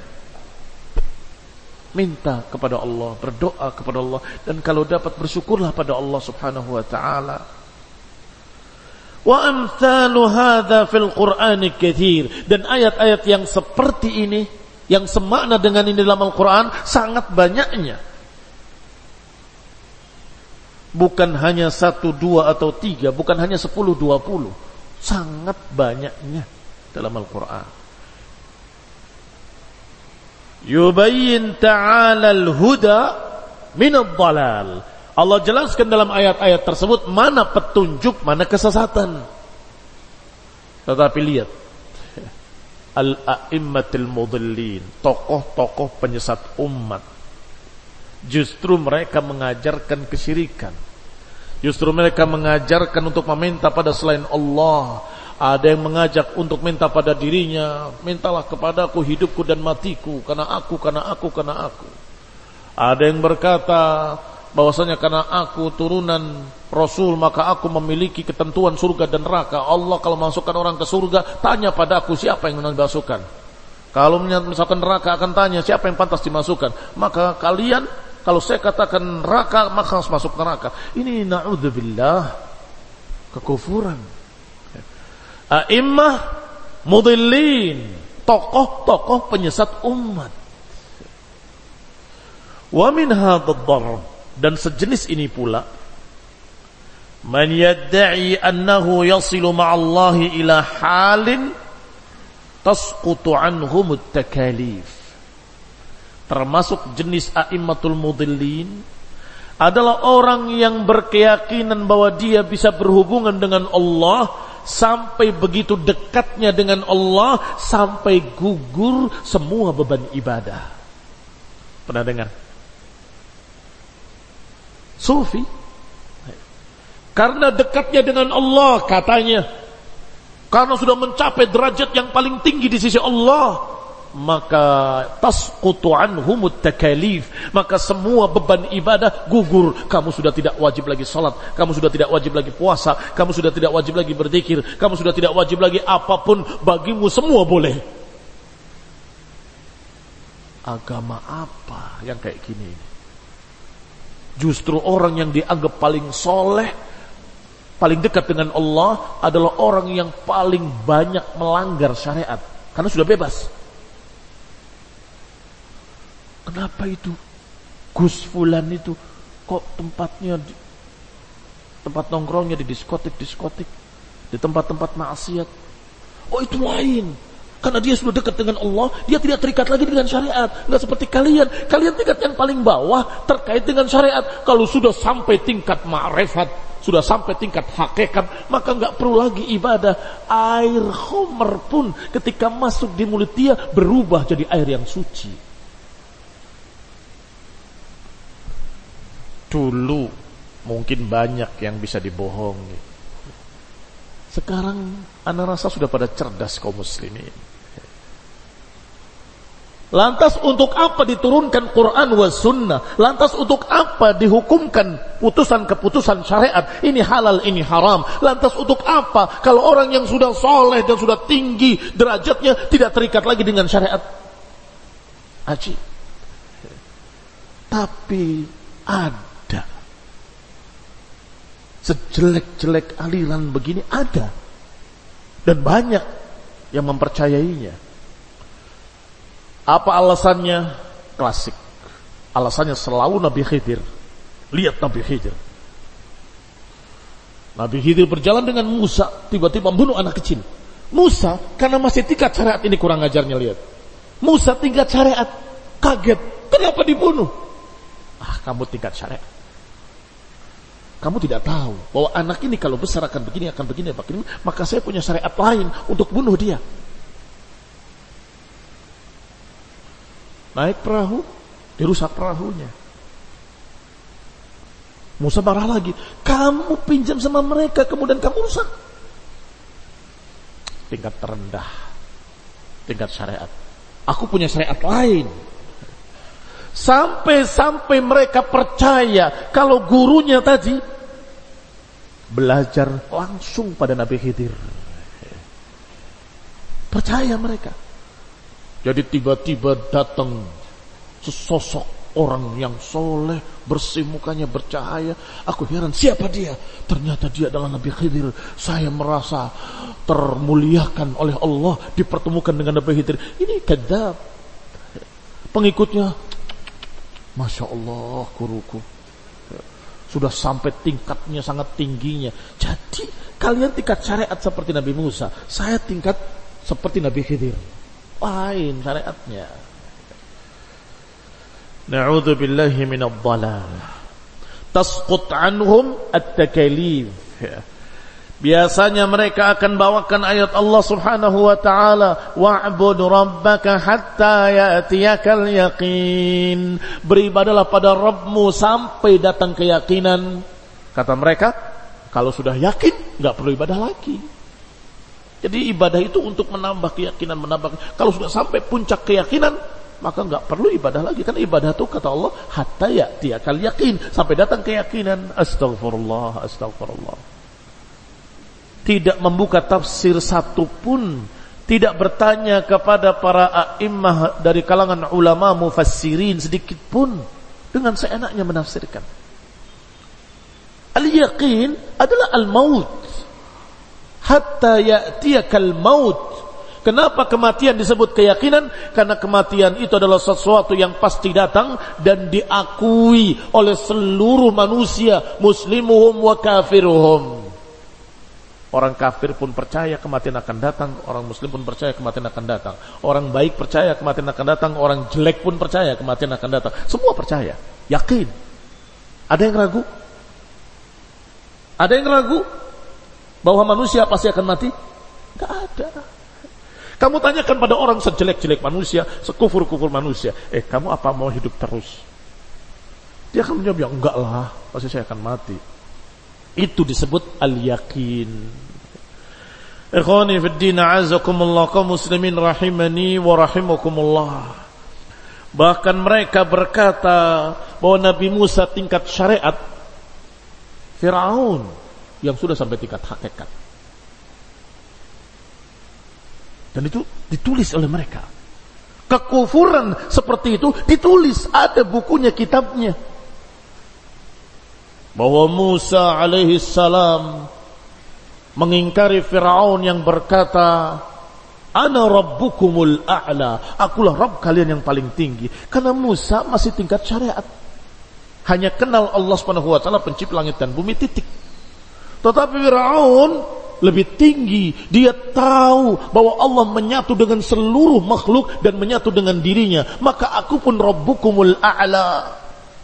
Minta kepada Allah, berdoa kepada Allah, dan kalau dapat bersyukurlah pada Allah subhanahu wa ta'ala. Wa amthalu hadha fil Qur'ani katsir. Dan ayat-ayat yang seperti ini, yang semakna dengan ini dalam Al-Quran, sangat banyaknya. Bukan hanya satu, dua, atau tiga, bukan hanya sepuluh, dua puluh. Sangat banyaknya dalam Al-Quran. Yubayyin ta'ala al-huda min ad-dhalal. Allah jelaskan dalam ayat-ayat tersebut mana petunjuk, mana kesesatan. Tetapi lihat, al-a'immatil mudhillin, tokoh-tokoh penyesat umat. Justru mereka mengajarkan kesyirikan. Justru mereka mengajarkan untuk meminta pada selain Allah. Ada yang mengajak untuk minta pada dirinya, mintalah kepadaku hidupku dan matiku, karena aku, karena aku, karena aku. Ada yang berkata bahwasanya karena aku turunan Rasul maka aku memiliki ketentuan surga dan neraka. Allah kalau masukkan orang ke surga, tanya padaku siapa yang dimasukkan. Kalau misalkan neraka akan tanya siapa yang pantas dimasukkan. Maka kalian, kalau saya katakan neraka, maka harus masuk neraka. Ini na'udzubillah, kekufuran. A'immah mudhillin, tokoh-tokoh penyesat umat. Wa min hadzal darb, dan sejenis ini pula, man yadda'i annahu yasilu ma'allahi ila halin tasqutu anhum at-takalif. Termasuk jenis a'immatul mudhillin adalah orang yang berkeyakinan bahwa dia bisa berhubungan dengan Allah sampai begitu dekatnya dengan Allah sampai gugur semua beban ibadah. Pernah dengar? Sufi karena dekatnya dengan Allah katanya, karena sudah mencapai derajat yang paling tinggi di sisi Allah, maka tasqutu anhumut takalif, maka semua beban ibadah gugur. Kamu sudah tidak wajib lagi salat, kamu sudah tidak wajib lagi puasa, kamu sudah tidak wajib lagi berzikir, kamu sudah tidak wajib lagi apapun, bagimu semua boleh. Agama apa yang kayak gini? Justru orang yang dianggap paling soleh, paling dekat dengan Allah adalah orang yang paling banyak melanggar syariat, karena sudah bebas. Kenapa itu Gus Fulan itu kok tempatnya di, tempat nongkrongnya di diskotik-diskotik, di tempat-tempat maksiat? Oh itu lain, karena dia sudah dekat dengan Allah, dia tidak terikat lagi dengan syariat. Enggak seperti kalian, kalian tingkat yang paling bawah terkait dengan syariat. Kalau sudah sampai tingkat ma'rifat, sudah sampai tingkat hakikat, maka enggak perlu lagi ibadah. Air khamr pun ketika masuk di mulut dia berubah jadi air yang suci. Dulu mungkin banyak yang bisa dibohongi. Sekarang ana rasa sudah pada cerdas kaum muslimin. Lantas untuk apa diturunkan Quran wa sunnah? Lantas untuk apa dihukumkan putusan-keputusan syariat? Ini halal, ini haram. Lantas untuk apa kalau orang yang sudah soleh dan sudah tinggi derajatnya tidak terikat lagi dengan syariat? Aji. Tapi ada sejelek-jelek aliran begini, ada, dan banyak yang mempercayainya. Apa alasannya? Klasik. Alasannya selalu Nabi Khidir. Lihat Nabi Khidir. Nabi Khidir berjalan dengan Musa, tiba-tiba membunuh anak kecil. Musa karena masih tingkat syariat, ini kurang ajarnya, lihat. Musa tingkat syariat, kaget, kenapa dibunuh? Ah, kamu tingkat syariat, kamu tidak tahu bahwa anak ini kalau besar akan begini, akan begini, akan begini, maka saya punya syariat lain untuk bunuh dia. Naik perahu, dirusak perahunya. Musa marah lagi, kamu pinjam sama mereka, kemudian kamu rusak. Tingkat terendah, tingkat syariat. Aku punya syariat lain. Sampai-sampai mereka percaya kalau gurunya tadi belajar langsung pada Nabi Khidir. Percaya mereka. Jadi tiba-tiba datang sesosok orang yang soleh, bersih, mukanya bercahaya. Aku heran, siapa dia? Ternyata dia adalah Nabi Khidir. Saya merasa termuliakan oleh Allah dipertemukan dengan Nabi Khidir. Ini kadzab. Pengikutnya, Masya Allah, guruku sudah sampai tingkatnya sangat tingginya. Jadi kalian tingkat syariat seperti Nabi Musa, saya tingkat seperti Nabi Khidir. Lain syariatnya. Na'udzubillahi minadh-dhalal. Tasqut anhum at-takalif. Biasanya mereka akan bawakan ayat Allah Subhanahu wa taala, wa'bud rabbaka hatta ya'tiyakal yaqin. Beribadalah pada Rabbmu sampai datang keyakinan. Kata mereka, kalau sudah yakin enggak perlu ibadah lagi. Jadi ibadah itu untuk menambah keyakinan, menambah. Kalau sudah sampai puncak keyakinan, maka enggak perlu ibadah lagi. Karena ibadah itu kata Allah, hatta ya'tiyakal yaqin, sampai datang keyakinan. Astagfirullah, astagfirullah. Tidak membuka tafsir satupun, tidak bertanya kepada para a'immah dari kalangan ulama mufassirin sedikit pun, dengan seenaknya menafsirkan. Al-yaqin adalah al-maut, hatta ya'tiyakal maut. Kenapa kematian disebut keyakinan? Karena kematian itu adalah sesuatu yang pasti datang dan diakui oleh seluruh manusia, muslimuhum wa kafiruhum. Orang kafir pun percaya kematian akan datang, orang muslim pun percaya kematian akan datang, orang baik percaya kematian akan datang, orang jelek pun percaya kematian akan datang. Semua percaya, yakin. Ada yang ragu? Ada yang ragu bahwa manusia pasti akan mati? Enggak ada. Kamu tanyakan pada orang sejelek-jelek manusia, sekufur-kufur manusia, eh kamu apa mau hidup terus? Dia akan menjawab, ya enggak lah, pasti saya akan mati. Itu disebut al-yaqin. Ikhwani fid din, a'azakumullah, kaum muslimin rahimani wa rahimakumullah. Bahkan mereka berkata bahwa Nabi Musa tingkat syariat, Firaun yang sudah sampai tingkat hakikat. Dan itu ditulis oleh mereka. Kekufuran seperti itu ditulis, ada bukunya, kitabnya. Bahwa Musa alaihi salam mengingkari Firaun yang berkata, ana rabbukumul a'la, akulah Rabb kalian yang paling tinggi. Karena Musa masih tingkat syariat, hanya kenal Allah Subhanahu wa taala pencipta langit dan bumi, titik. Tetapi Firaun lebih tinggi, dia tahu bahwa Allah menyatu dengan seluruh makhluk dan menyatu dengan dirinya. Maka aku pun rabbukumul a'la.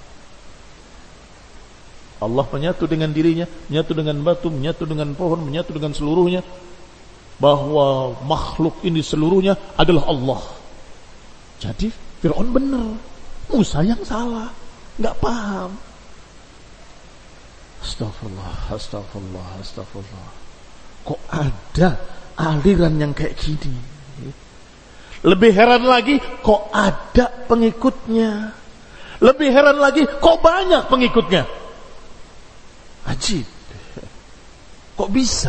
Allah menyatu dengan dirinya, menyatu dengan batu, menyatu dengan pohon, menyatu dengan seluruhnya. Bahwa makhluk ini seluruhnya adalah Allah. Jadi Fir'aun benar, Musa yang salah, nggak paham. Astagfirullah, astagfirullah, astagfirullah. Kok ada aliran yang kayak gini? Lebih heran lagi, kok ada pengikutnya? Lebih heran lagi, kok banyak pengikutnya? Ajib. Kok bisa?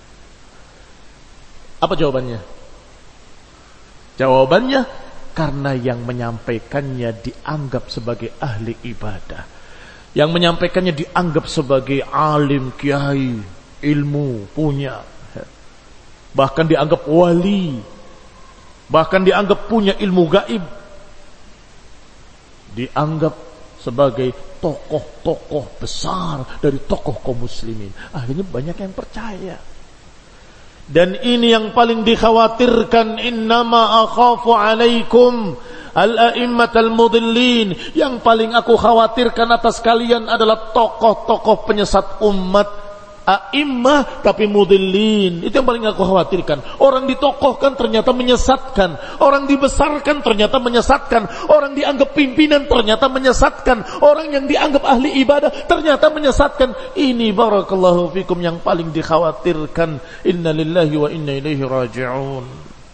Apa jawabannya? Jawabannya karena yang menyampaikannya dianggap sebagai ahli ibadah. Yang menyampaikannya dianggap sebagai alim, kiai, ilmu, punya. Bahkan dianggap wali. Bahkan dianggap punya ilmu gaib. Dianggap sebagai tokoh-tokoh besar dari tokoh kaum muslimin. Akhirnya banyak yang percaya. Dan ini yang paling dikhawatirkan, innama akhafu alaikum al-a'immatal mudillin. Yang paling aku khawatirkan atas kalian adalah tokoh-tokoh penyesat umat. A'immah tapi mudillin. Itu yang paling aku khawatirkan. Orang ditokohkan ternyata menyesatkan, orang dibesarkan ternyata menyesatkan, orang dianggap pimpinan ternyata menyesatkan, orang yang dianggap ahli ibadah ternyata menyesatkan. Ini barakallahu fikum yang paling dikhawatirkan. Inna lillahi wa inna ilaihi raji'un.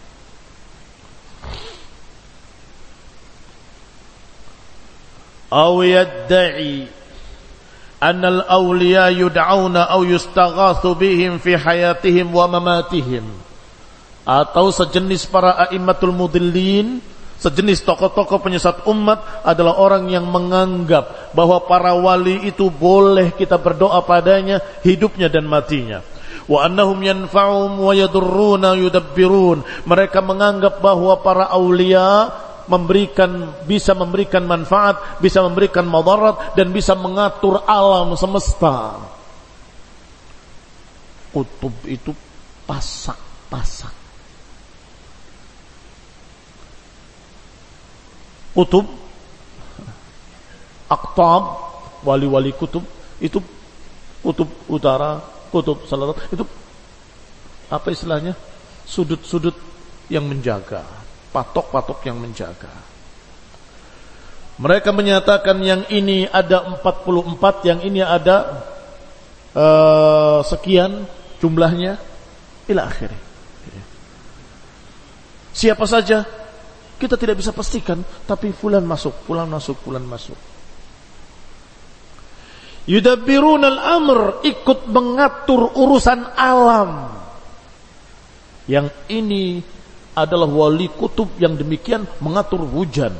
Aw yadda'i أن الأولياء يدعون أو يستغاث بهم في حياتهم ومماتهم. Atau sejenis para a'immatul mudillin, sejenis tokoh-tokoh penyesat umat adalah orang yang menganggap bahwa para wali itu boleh kita berdoa padanya hidupnya dan matinya. Wa annahum yanfa'um wa yadurruna yudabbirun. Mereka menganggap bahwa para aulia memberikan, bisa memberikan manfaat, bisa memberikan madarat, dan bisa mengatur alam semesta. Kutub itu pasak-pasak. Kutub, aktab, wali-wali kutub, itu kutub utara, kutub salah satu itu apa istilahnya? Sudut-sudut yang menjaga, patok-patok yang menjaga. Mereka menyatakan yang ini ada empat puluh empat, yang ini ada uh, sekian jumlahnya, ila akhirnya. Siapa saja kita tidak bisa pastikan, tapi fulan masuk, fulan masuk, fulan masuk. Yudabbiruna al-amr, ikut mengatur urusan alam. Yang ini adalah wali kutub yang demikian mengatur hujan.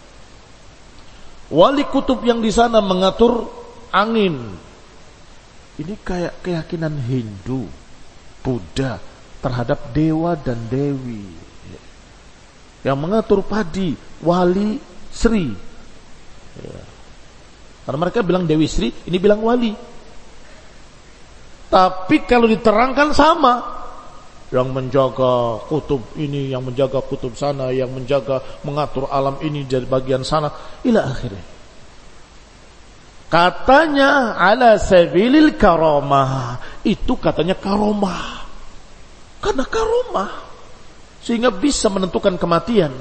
Wali kutub yang di sana mengatur angin. Ini kayak keyakinan Hindu, Buddha terhadap dewa dan dewi. Yang mengatur padi, wali Sri. Ya. Karena mereka bilang Dewi Sri, ini bilang wali. Tapi kalau diterangkan sama. Yang menjaga kutub ini, yang menjaga kutub sana, yang menjaga mengatur alam ini dari bagian sana, ila akhirnya. Katanya ala sabilil karamah, itu katanya karomah. Karena karomah sehingga bisa menentukan kematian.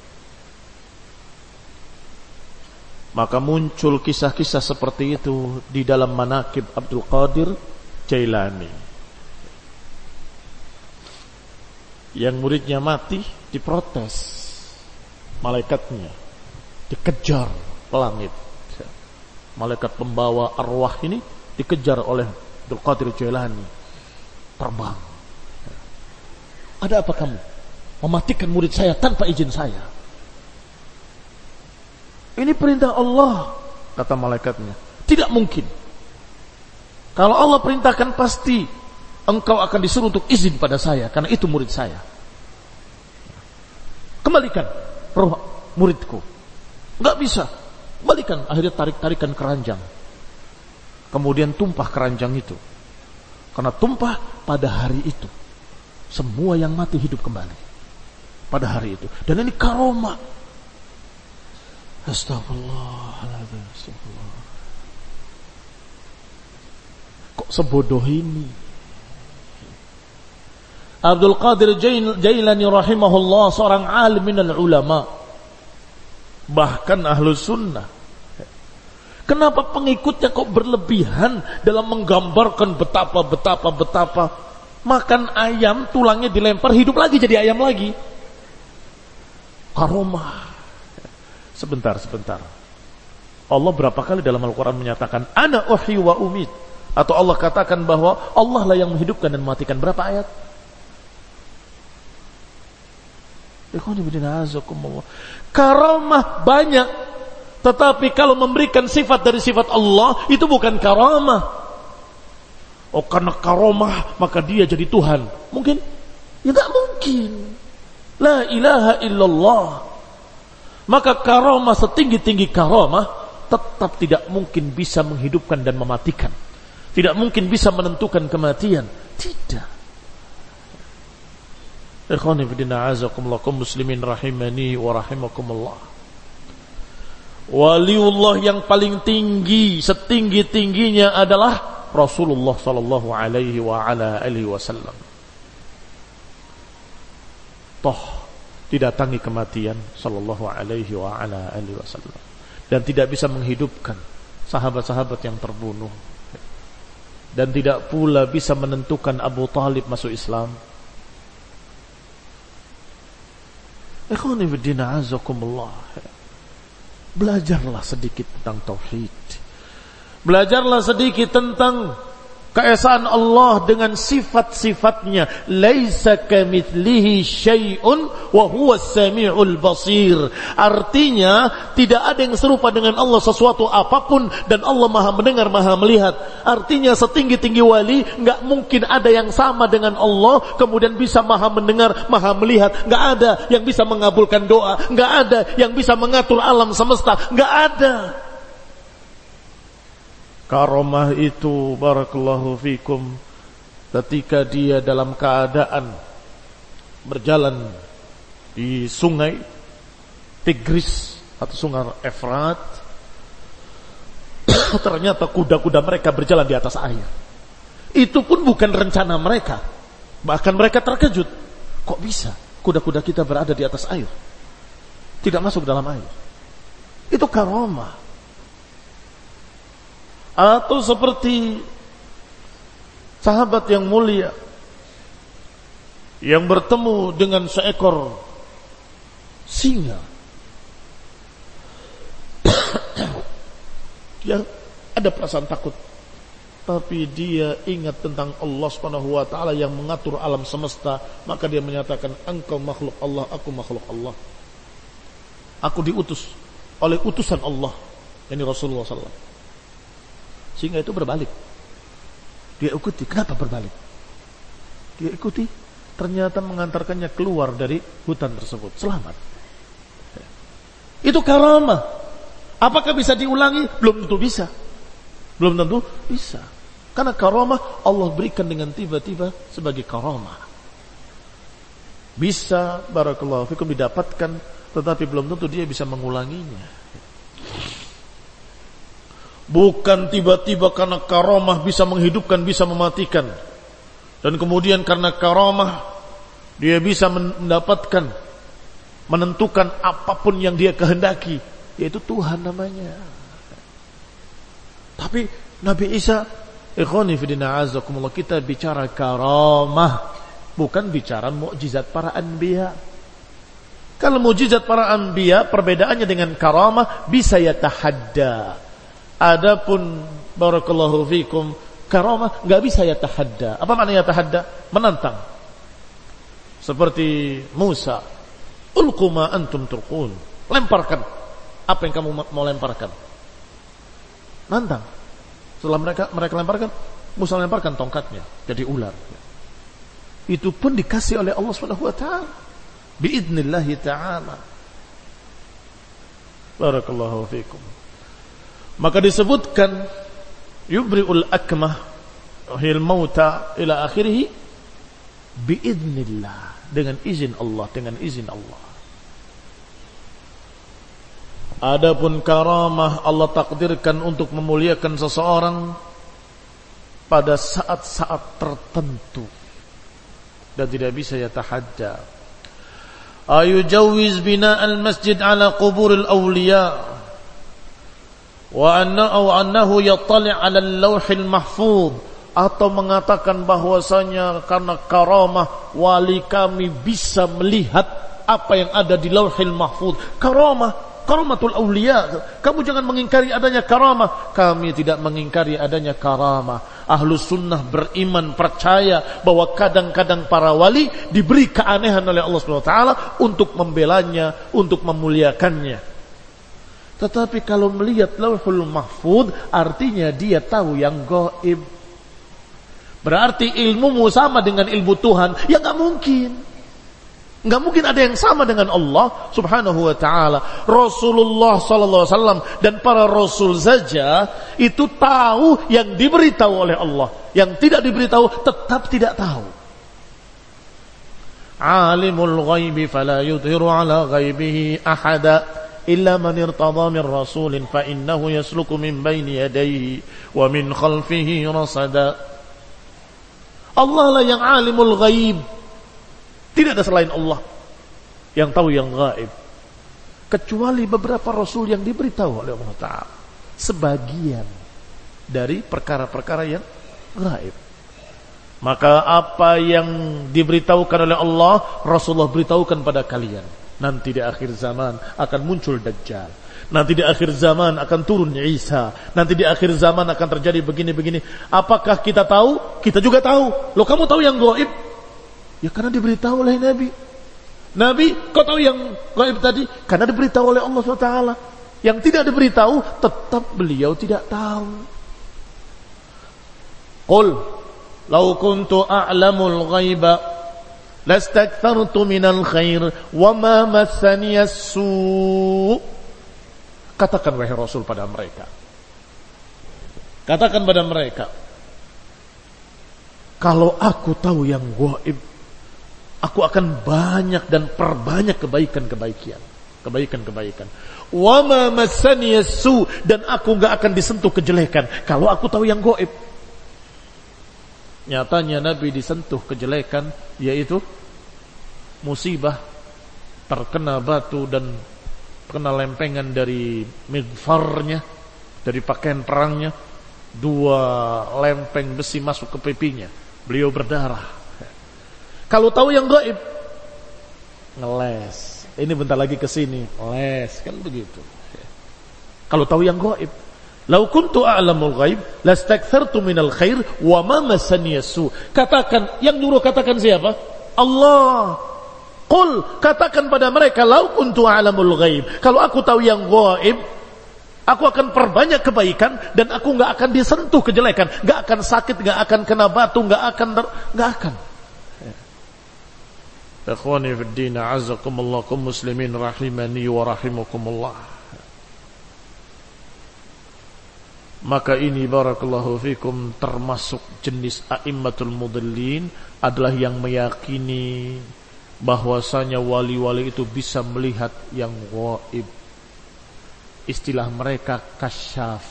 Maka muncul kisah-kisah seperti itu di dalam manaqib Abdul Qadir Jailani. Yang muridnya mati diprotes malaikatnya, dikejar ke langit. Malaikat pembawa arwah ini dikejar oleh Abdul Qadir Jailani, terbang. Ada apa kamu mematikan murid saya tanpa izin saya? Ini perintah Allah, kata malaikatnya. Tidak mungkin. Kalau Allah perintahkan pasti engkau akan disuruh untuk izin pada saya, karena itu murid saya. Kembalikan roh muridku. Enggak bisa. Kembalikan. Akhirnya tarik-tarikan keranjang. Kemudian tumpah keranjang itu. Karena tumpah pada hari itu, semua yang mati hidup kembali. Pada hari itu. Dan ini karomah. Astagfirullahaladzim. Astagfirullah. Kok sebodoh ini? Abdul Qadir Jailani rahimahullah seorang alim minal ulama, bahkan ahlu sunnah. Kenapa pengikutnya kok berlebihan dalam menggambarkan betapa betapa betapa makan ayam tulangnya dilempar hidup lagi jadi ayam lagi? Karomah. Sebentar sebentar. Allah berapa kali dalam Al-Quran menyatakan ana uhyi wa umit, atau Allah katakan bahwa Allah lah yang menghidupkan dan mematikan? Berapa ayat? Karamah banyak, tetapi kalau memberikan sifat dari sifat Allah itu bukan karamah. Oh, karena karamah maka dia jadi Tuhan. Mungkin? Ya tak mungkin. La ilaha illallah. Maka karamah setinggi-tinggi karamah tetap tidak mungkin bisa menghidupkan dan mematikan. Tidak mungkin bisa menentukan kematian. Tidak. Ikhwani fillah, azakumullah, kaum muslimin rahimani wa rahimakumullah. Waliullah yang paling tinggi, setinggi-tingginya adalah Rasulullah sallallahu alaihi wa ala alihi wasallam. Toh didatangi kematian sallallahu alaihi wa ala alihi wasallam, dan tidak bisa menghidupkan sahabat-sahabat yang terbunuh, dan tidak pula bisa menentukan Abu Talib masuk Islam. Ikhwani fiddina azakumullah. Belajarlah sedikit tentang tauhid. Belajarlah sedikit tentang keesaan Allah dengan sifat-sifatnya. Laisa kamitslihi syai'un wa huwas samiul basir. Artinya tidak ada yang serupa dengan Allah sesuatu apapun, dan Allah Maha mendengar, Maha melihat. Artinya setinggi-tinggi wali enggak mungkin ada yang sama dengan Allah kemudian bisa Maha mendengar, Maha melihat. Enggak ada yang bisa mengabulkan doa, enggak ada yang bisa mengatur alam semesta, enggak ada. Karomah itu, barakallahu fikum, ketika dia dalam keadaan berjalan di sungai Tigris atau sungai Efrat, ternyata kuda-kuda mereka berjalan di atas air. Itu pun bukan rencana mereka. Bahkan mereka terkejut. Kok bisa kuda-kuda kita berada di atas air, tidak masuk dalam air? Itu karamah. Atau seperti sahabat yang mulia yang bertemu dengan seekor singa yang ada perasaan takut, tapi dia ingat tentang Allah Subhanahu wa taala yang mengatur alam semesta, maka dia menyatakan, engkau makhluk Allah, aku makhluk Allah. Aku diutus oleh utusan Allah, yakni Rasulullah sallallahu alaihi wasallam. Sehingga itu berbalik. Dia ikuti. Kenapa berbalik? Dia ikuti, ternyata mengantarkannya keluar dari hutan tersebut selamat. Itu karamah. Apakah bisa diulangi? Belum tentu bisa. Belum tentu bisa. Karena karamah Allah berikan dengan tiba-tiba sebagai karamah. Bisa, barakallahu fikum, didapatkan, tetapi belum tentu dia bisa mengulanginya. Bukan tiba-tiba karena karamah bisa menghidupkan, bisa mematikan. Dan kemudian karena karamah dia bisa mendapatkan, menentukan apapun yang dia kehendaki, yaitu Tuhan namanya. Tapi Nabi Isa, ikhwani fillah azakumullah, kita bicara karamah, bukan bicara mukjizat para anbiya. Kalau mukjizat para anbiya perbedaannya dengan karamah, bisa yatahadda. Adapun barakallahu fikum karamah enggak bisa yatahadda. Apa maknanya yatahadda? Menantang. Seperti Musa, ulqu ma antum turqun. Lemparkan apa yang kamu mau lemparkan. Nantang. Setelah mereka mereka lemparkan, Musa lemparkan tongkatnya jadi ular. Itu pun dikasih oleh Allah Subhanahu wa taala biidznillah taala. Barakallahu fikum. Maka disebutkan yubri'ul akmah wahil mauta ila akhirih biidznillah, dengan izin Allah, dengan izin Allah. Adapun karamah Allah takdirkan untuk memuliakan seseorang pada saat-saat tertentu dan tidak bisa yatahadda. Ayujawiz bina'al masjid ala quburil awliya wa annahu yattali' 'ala al-lauhil mahfuz, atau mengatakan bahwasanya karena karamah wali kami bisa melihat apa yang ada di lauhil mahfuz. Karamah, karamatul auliya. Kamu jangan mengingkari adanya karamah. Kami tidak mengingkari adanya karamah. Ahlus sunnah beriman, percaya bahwa kadang-kadang para wali diberi keanehan oleh Allah Subhanahu wa taala untuk membelanya, untuk memuliakannya. Tetapi kalau melihat lauhul mahfuz, artinya dia tahu yang gaib. Berarti ilmumu sama dengan ilmu Tuhan? Ya nggak mungkin. Nggak mungkin ada yang sama dengan Allah Subhanahu wa taala. Rasulullah sallallahu alaihi wasallam dan para rasul saja itu tahu yang diberitahu oleh Allah. Yang tidak diberitahu tetap tidak tahu. Alimul ghaibi fala yudhiru ala ghaibihi ahada illa man irtada min rasulin fa innahu yasluku min baini yadayhi wa min khalfihi rasada. Allah lah yang alimul ghaib. Tidak ada selain Allah yang tahu yang gaib, kecuali beberapa rasul yang diberitahu oleh Allah Ta'ala sebagian dari perkara-perkara yang gaib. Maka apa yang diberitahukan oleh Allah, Rasulullah beritahukan pada kalian. Nanti di akhir zaman akan muncul Dajjal. Nanti di akhir zaman akan turun Isa. Nanti di akhir zaman akan terjadi begini-begini. Apakah kita tahu? Kita juga tahu. Loh, kamu tahu yang gaib? Ya karena diberitahu oleh Nabi. Nabi, kau tahu yang gaib tadi? Karena diberitahu oleh Allah subhanahu wa taala. Yang tidak diberitahu, tetap beliau tidak tahu. Qul law kuntu a'lamul ghaiba lastakthartu minal khair wa ma massani as-su'. Katakan wahai Rasul pada mereka. Katakan pada mereka, kalau aku tahu yang gaib, aku akan banyak dan perbanyak kebaikan-kebaikan, kebaikan-kebaikan. Wa ma massani as-su', dan aku enggak akan disentuh kejelekan kalau aku tahu yang gaib. Nyatanya Nabi disentuh kejelekan, yaitu musibah, terkena batu dan kena lempengan dari midfarnya, dari pakaian perangnya, dua lempeng besi masuk ke pipinya, beliau berdarah. Kalau tahu yang gaib, ngeles, ini bentar lagi ke sini, les, kan begitu. Kalau tahu yang gaib, lau kuntu a'lamul ghaib lastakthartu minal khair wa ma massani yasu. Katakan, yang nyuruh katakan siapa? Allah. Qul, katakan pada mereka, lau kuntu a'lamul ghaib, kalau aku tahu yang gaib, aku akan perbanyak kebaikan dan aku enggak akan disentuh kejelekan, enggak akan sakit, enggak akan kena batu, enggak akan enggak akan. Ikhwani fid din, a'azzakumullah kum muslimin rahimani wa rahimakumullah. Maka ini barakallahu fikum termasuk jenis a'immatul mudallin, adalah yang meyakini bahwasanya wali-wali itu bisa melihat yang gaib. Istilah mereka kasyaf.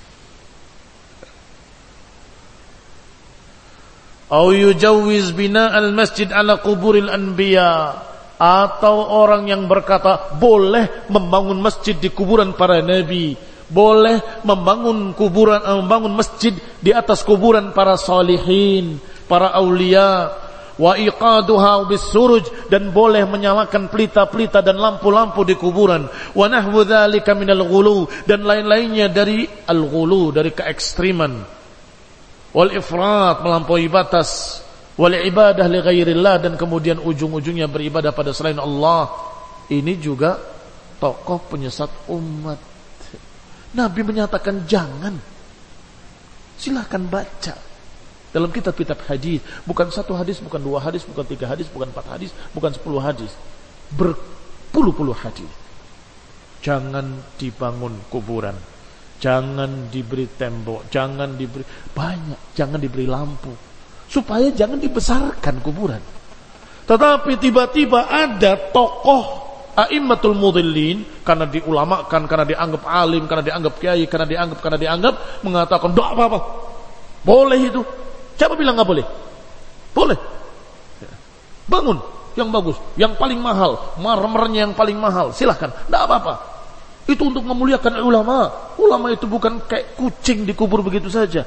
Au yujawwiz bina al-masjid ala kuburil anbiya, atau orang yang berkata boleh membangun masjid di kuburan para nabi, boleh membangun kuburan, membangun masjid di atas kuburan para salihin, para aulia, wa iqaduha bis-suruj, dan boleh menyalakan pelita-pelita dan lampu-lampu di kuburan, wa nahwu dzalika minal ghulu, dan lain-lainnya dari al-ghulu, dari keekstriman, wal ifrat, melampaui batas, wal ibadah li ghairillah, dan kemudian ujung-ujungnya beribadah pada selain Allah. Ini juga tokoh penyesat umat. Nabi menyatakan jangan. Silahkan baca dalam kitab-kitab hadis, bukan satu hadis, bukan dua hadis, bukan tiga hadis, bukan empat hadis, bukan sepuluh hadis, berpuluh-puluh hadis. Jangan dibangun kuburan, jangan diberi tembok, jangan diberi banyak, jangan diberi lampu, supaya jangan dibesarkan kuburan. Tetapi tiba-tiba ada tokoh a'immatul mudhillin, karena diulamakan, karena dianggap alim, karena dianggap kiai, karena dianggap, karena dianggap, mengatakan tidak apa-apa, boleh itu. Siapa bilang nggak boleh? Boleh. Bangun yang bagus, yang paling mahal, marmernya yang paling mahal, silahkan, tidak apa-apa. Itu untuk memuliakan ulama. Ulama itu bukan kayak kucing dikubur begitu saja.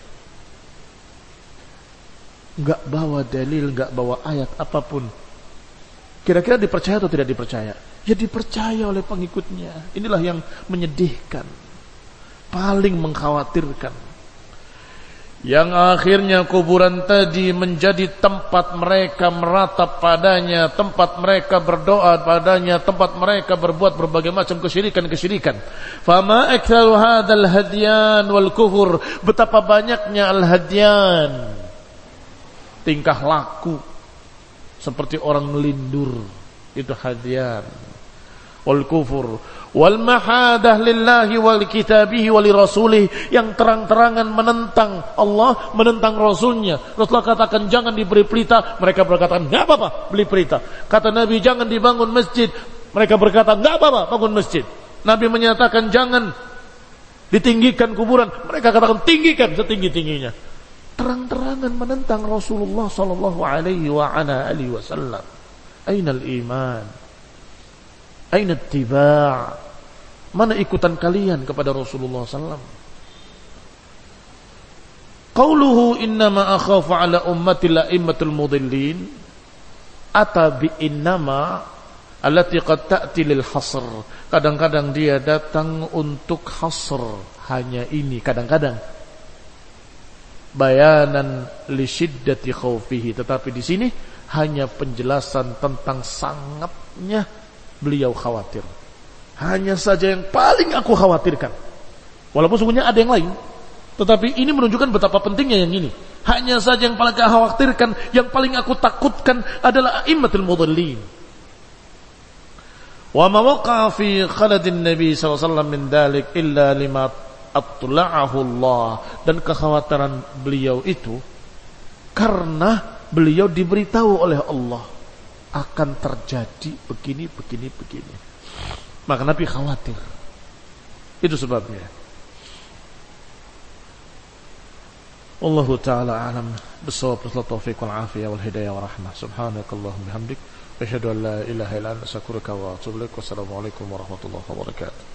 Nggak bawa dalil, nggak bawa ayat apapun. Kira-kira dipercaya atau tidak dipercaya? Ya dipercaya oleh pengikutnya. Inilah yang menyedihkan, paling mengkhawatirkan. Yang akhirnya kuburan tadi menjadi tempat mereka meratap padanya, tempat mereka berdoa padanya, tempat mereka berbuat berbagai macam kesyirikan-kesyirikan. Fama aktsaru hadzal hadyan wal kufur, betapa banyaknya al-hadyan, tingkah laku seperti orang melindur, itu hadyan. Wal kufur wal mahadah lillahi wal kitabihi wal rasulih, yang terang-terangan menentang Allah, menentang Rasulnya. Rasulullah katakan jangan diberi pelita, mereka berkata enggak apa-apa beli pelita. Kata Nabi jangan dibangun masjid, mereka berkata enggak apa-apa bangun masjid. Nabi menyatakan jangan ditinggikan kuburan, mereka katakan tinggikan setinggi-tingginya. Terang-terangan menentang Rasulullah sallallahu alaihi wa ala alihi wasallam. Ainal iman? Aina ittiba'? Mana ikutan kalian kepada Rasulullah sallallahu alaihi wasallam? Qauluhu innama akhafu ala ummati la'immatul mudillin, ata bi innama allati qad ta'ti lil hasr. Kadang-kadang dia datang untuk hasr, hanya ini, kadang-kadang bayanan li syiddati khaufihi, tetapi di sini hanya penjelasan tentang sangatnya beliau khawatir. Hanya saja yang paling aku khawatirkan, walaupun sungguhnya ada yang lain, tetapi ini menunjukkan betapa pentingnya yang ini. Hanya saja yang paling aku khawatirkan, yang paling aku takutkan adalah a'immatul mudallin. Wa ma waqa'a fi khaladin nabi sallallahu alaihi wasallam min dalik illa lima atla'ahu Allah, dan kekhawatiran beliau itu karena beliau diberitahu oleh Allah akan terjadi begini, begini, begini. Maka Nabi khawatir. Itu sebabnya. Wallahu ta'ala a'lam bissawab. Taufiq wal afiyah wal hidayah wa rahmah. Subhanakallahumma bihamdik asyhadu an la ilaha illa anta astaghfiruka wa atubu ilaik. Wassalamualaikum warahmatullahi wabarakatuh.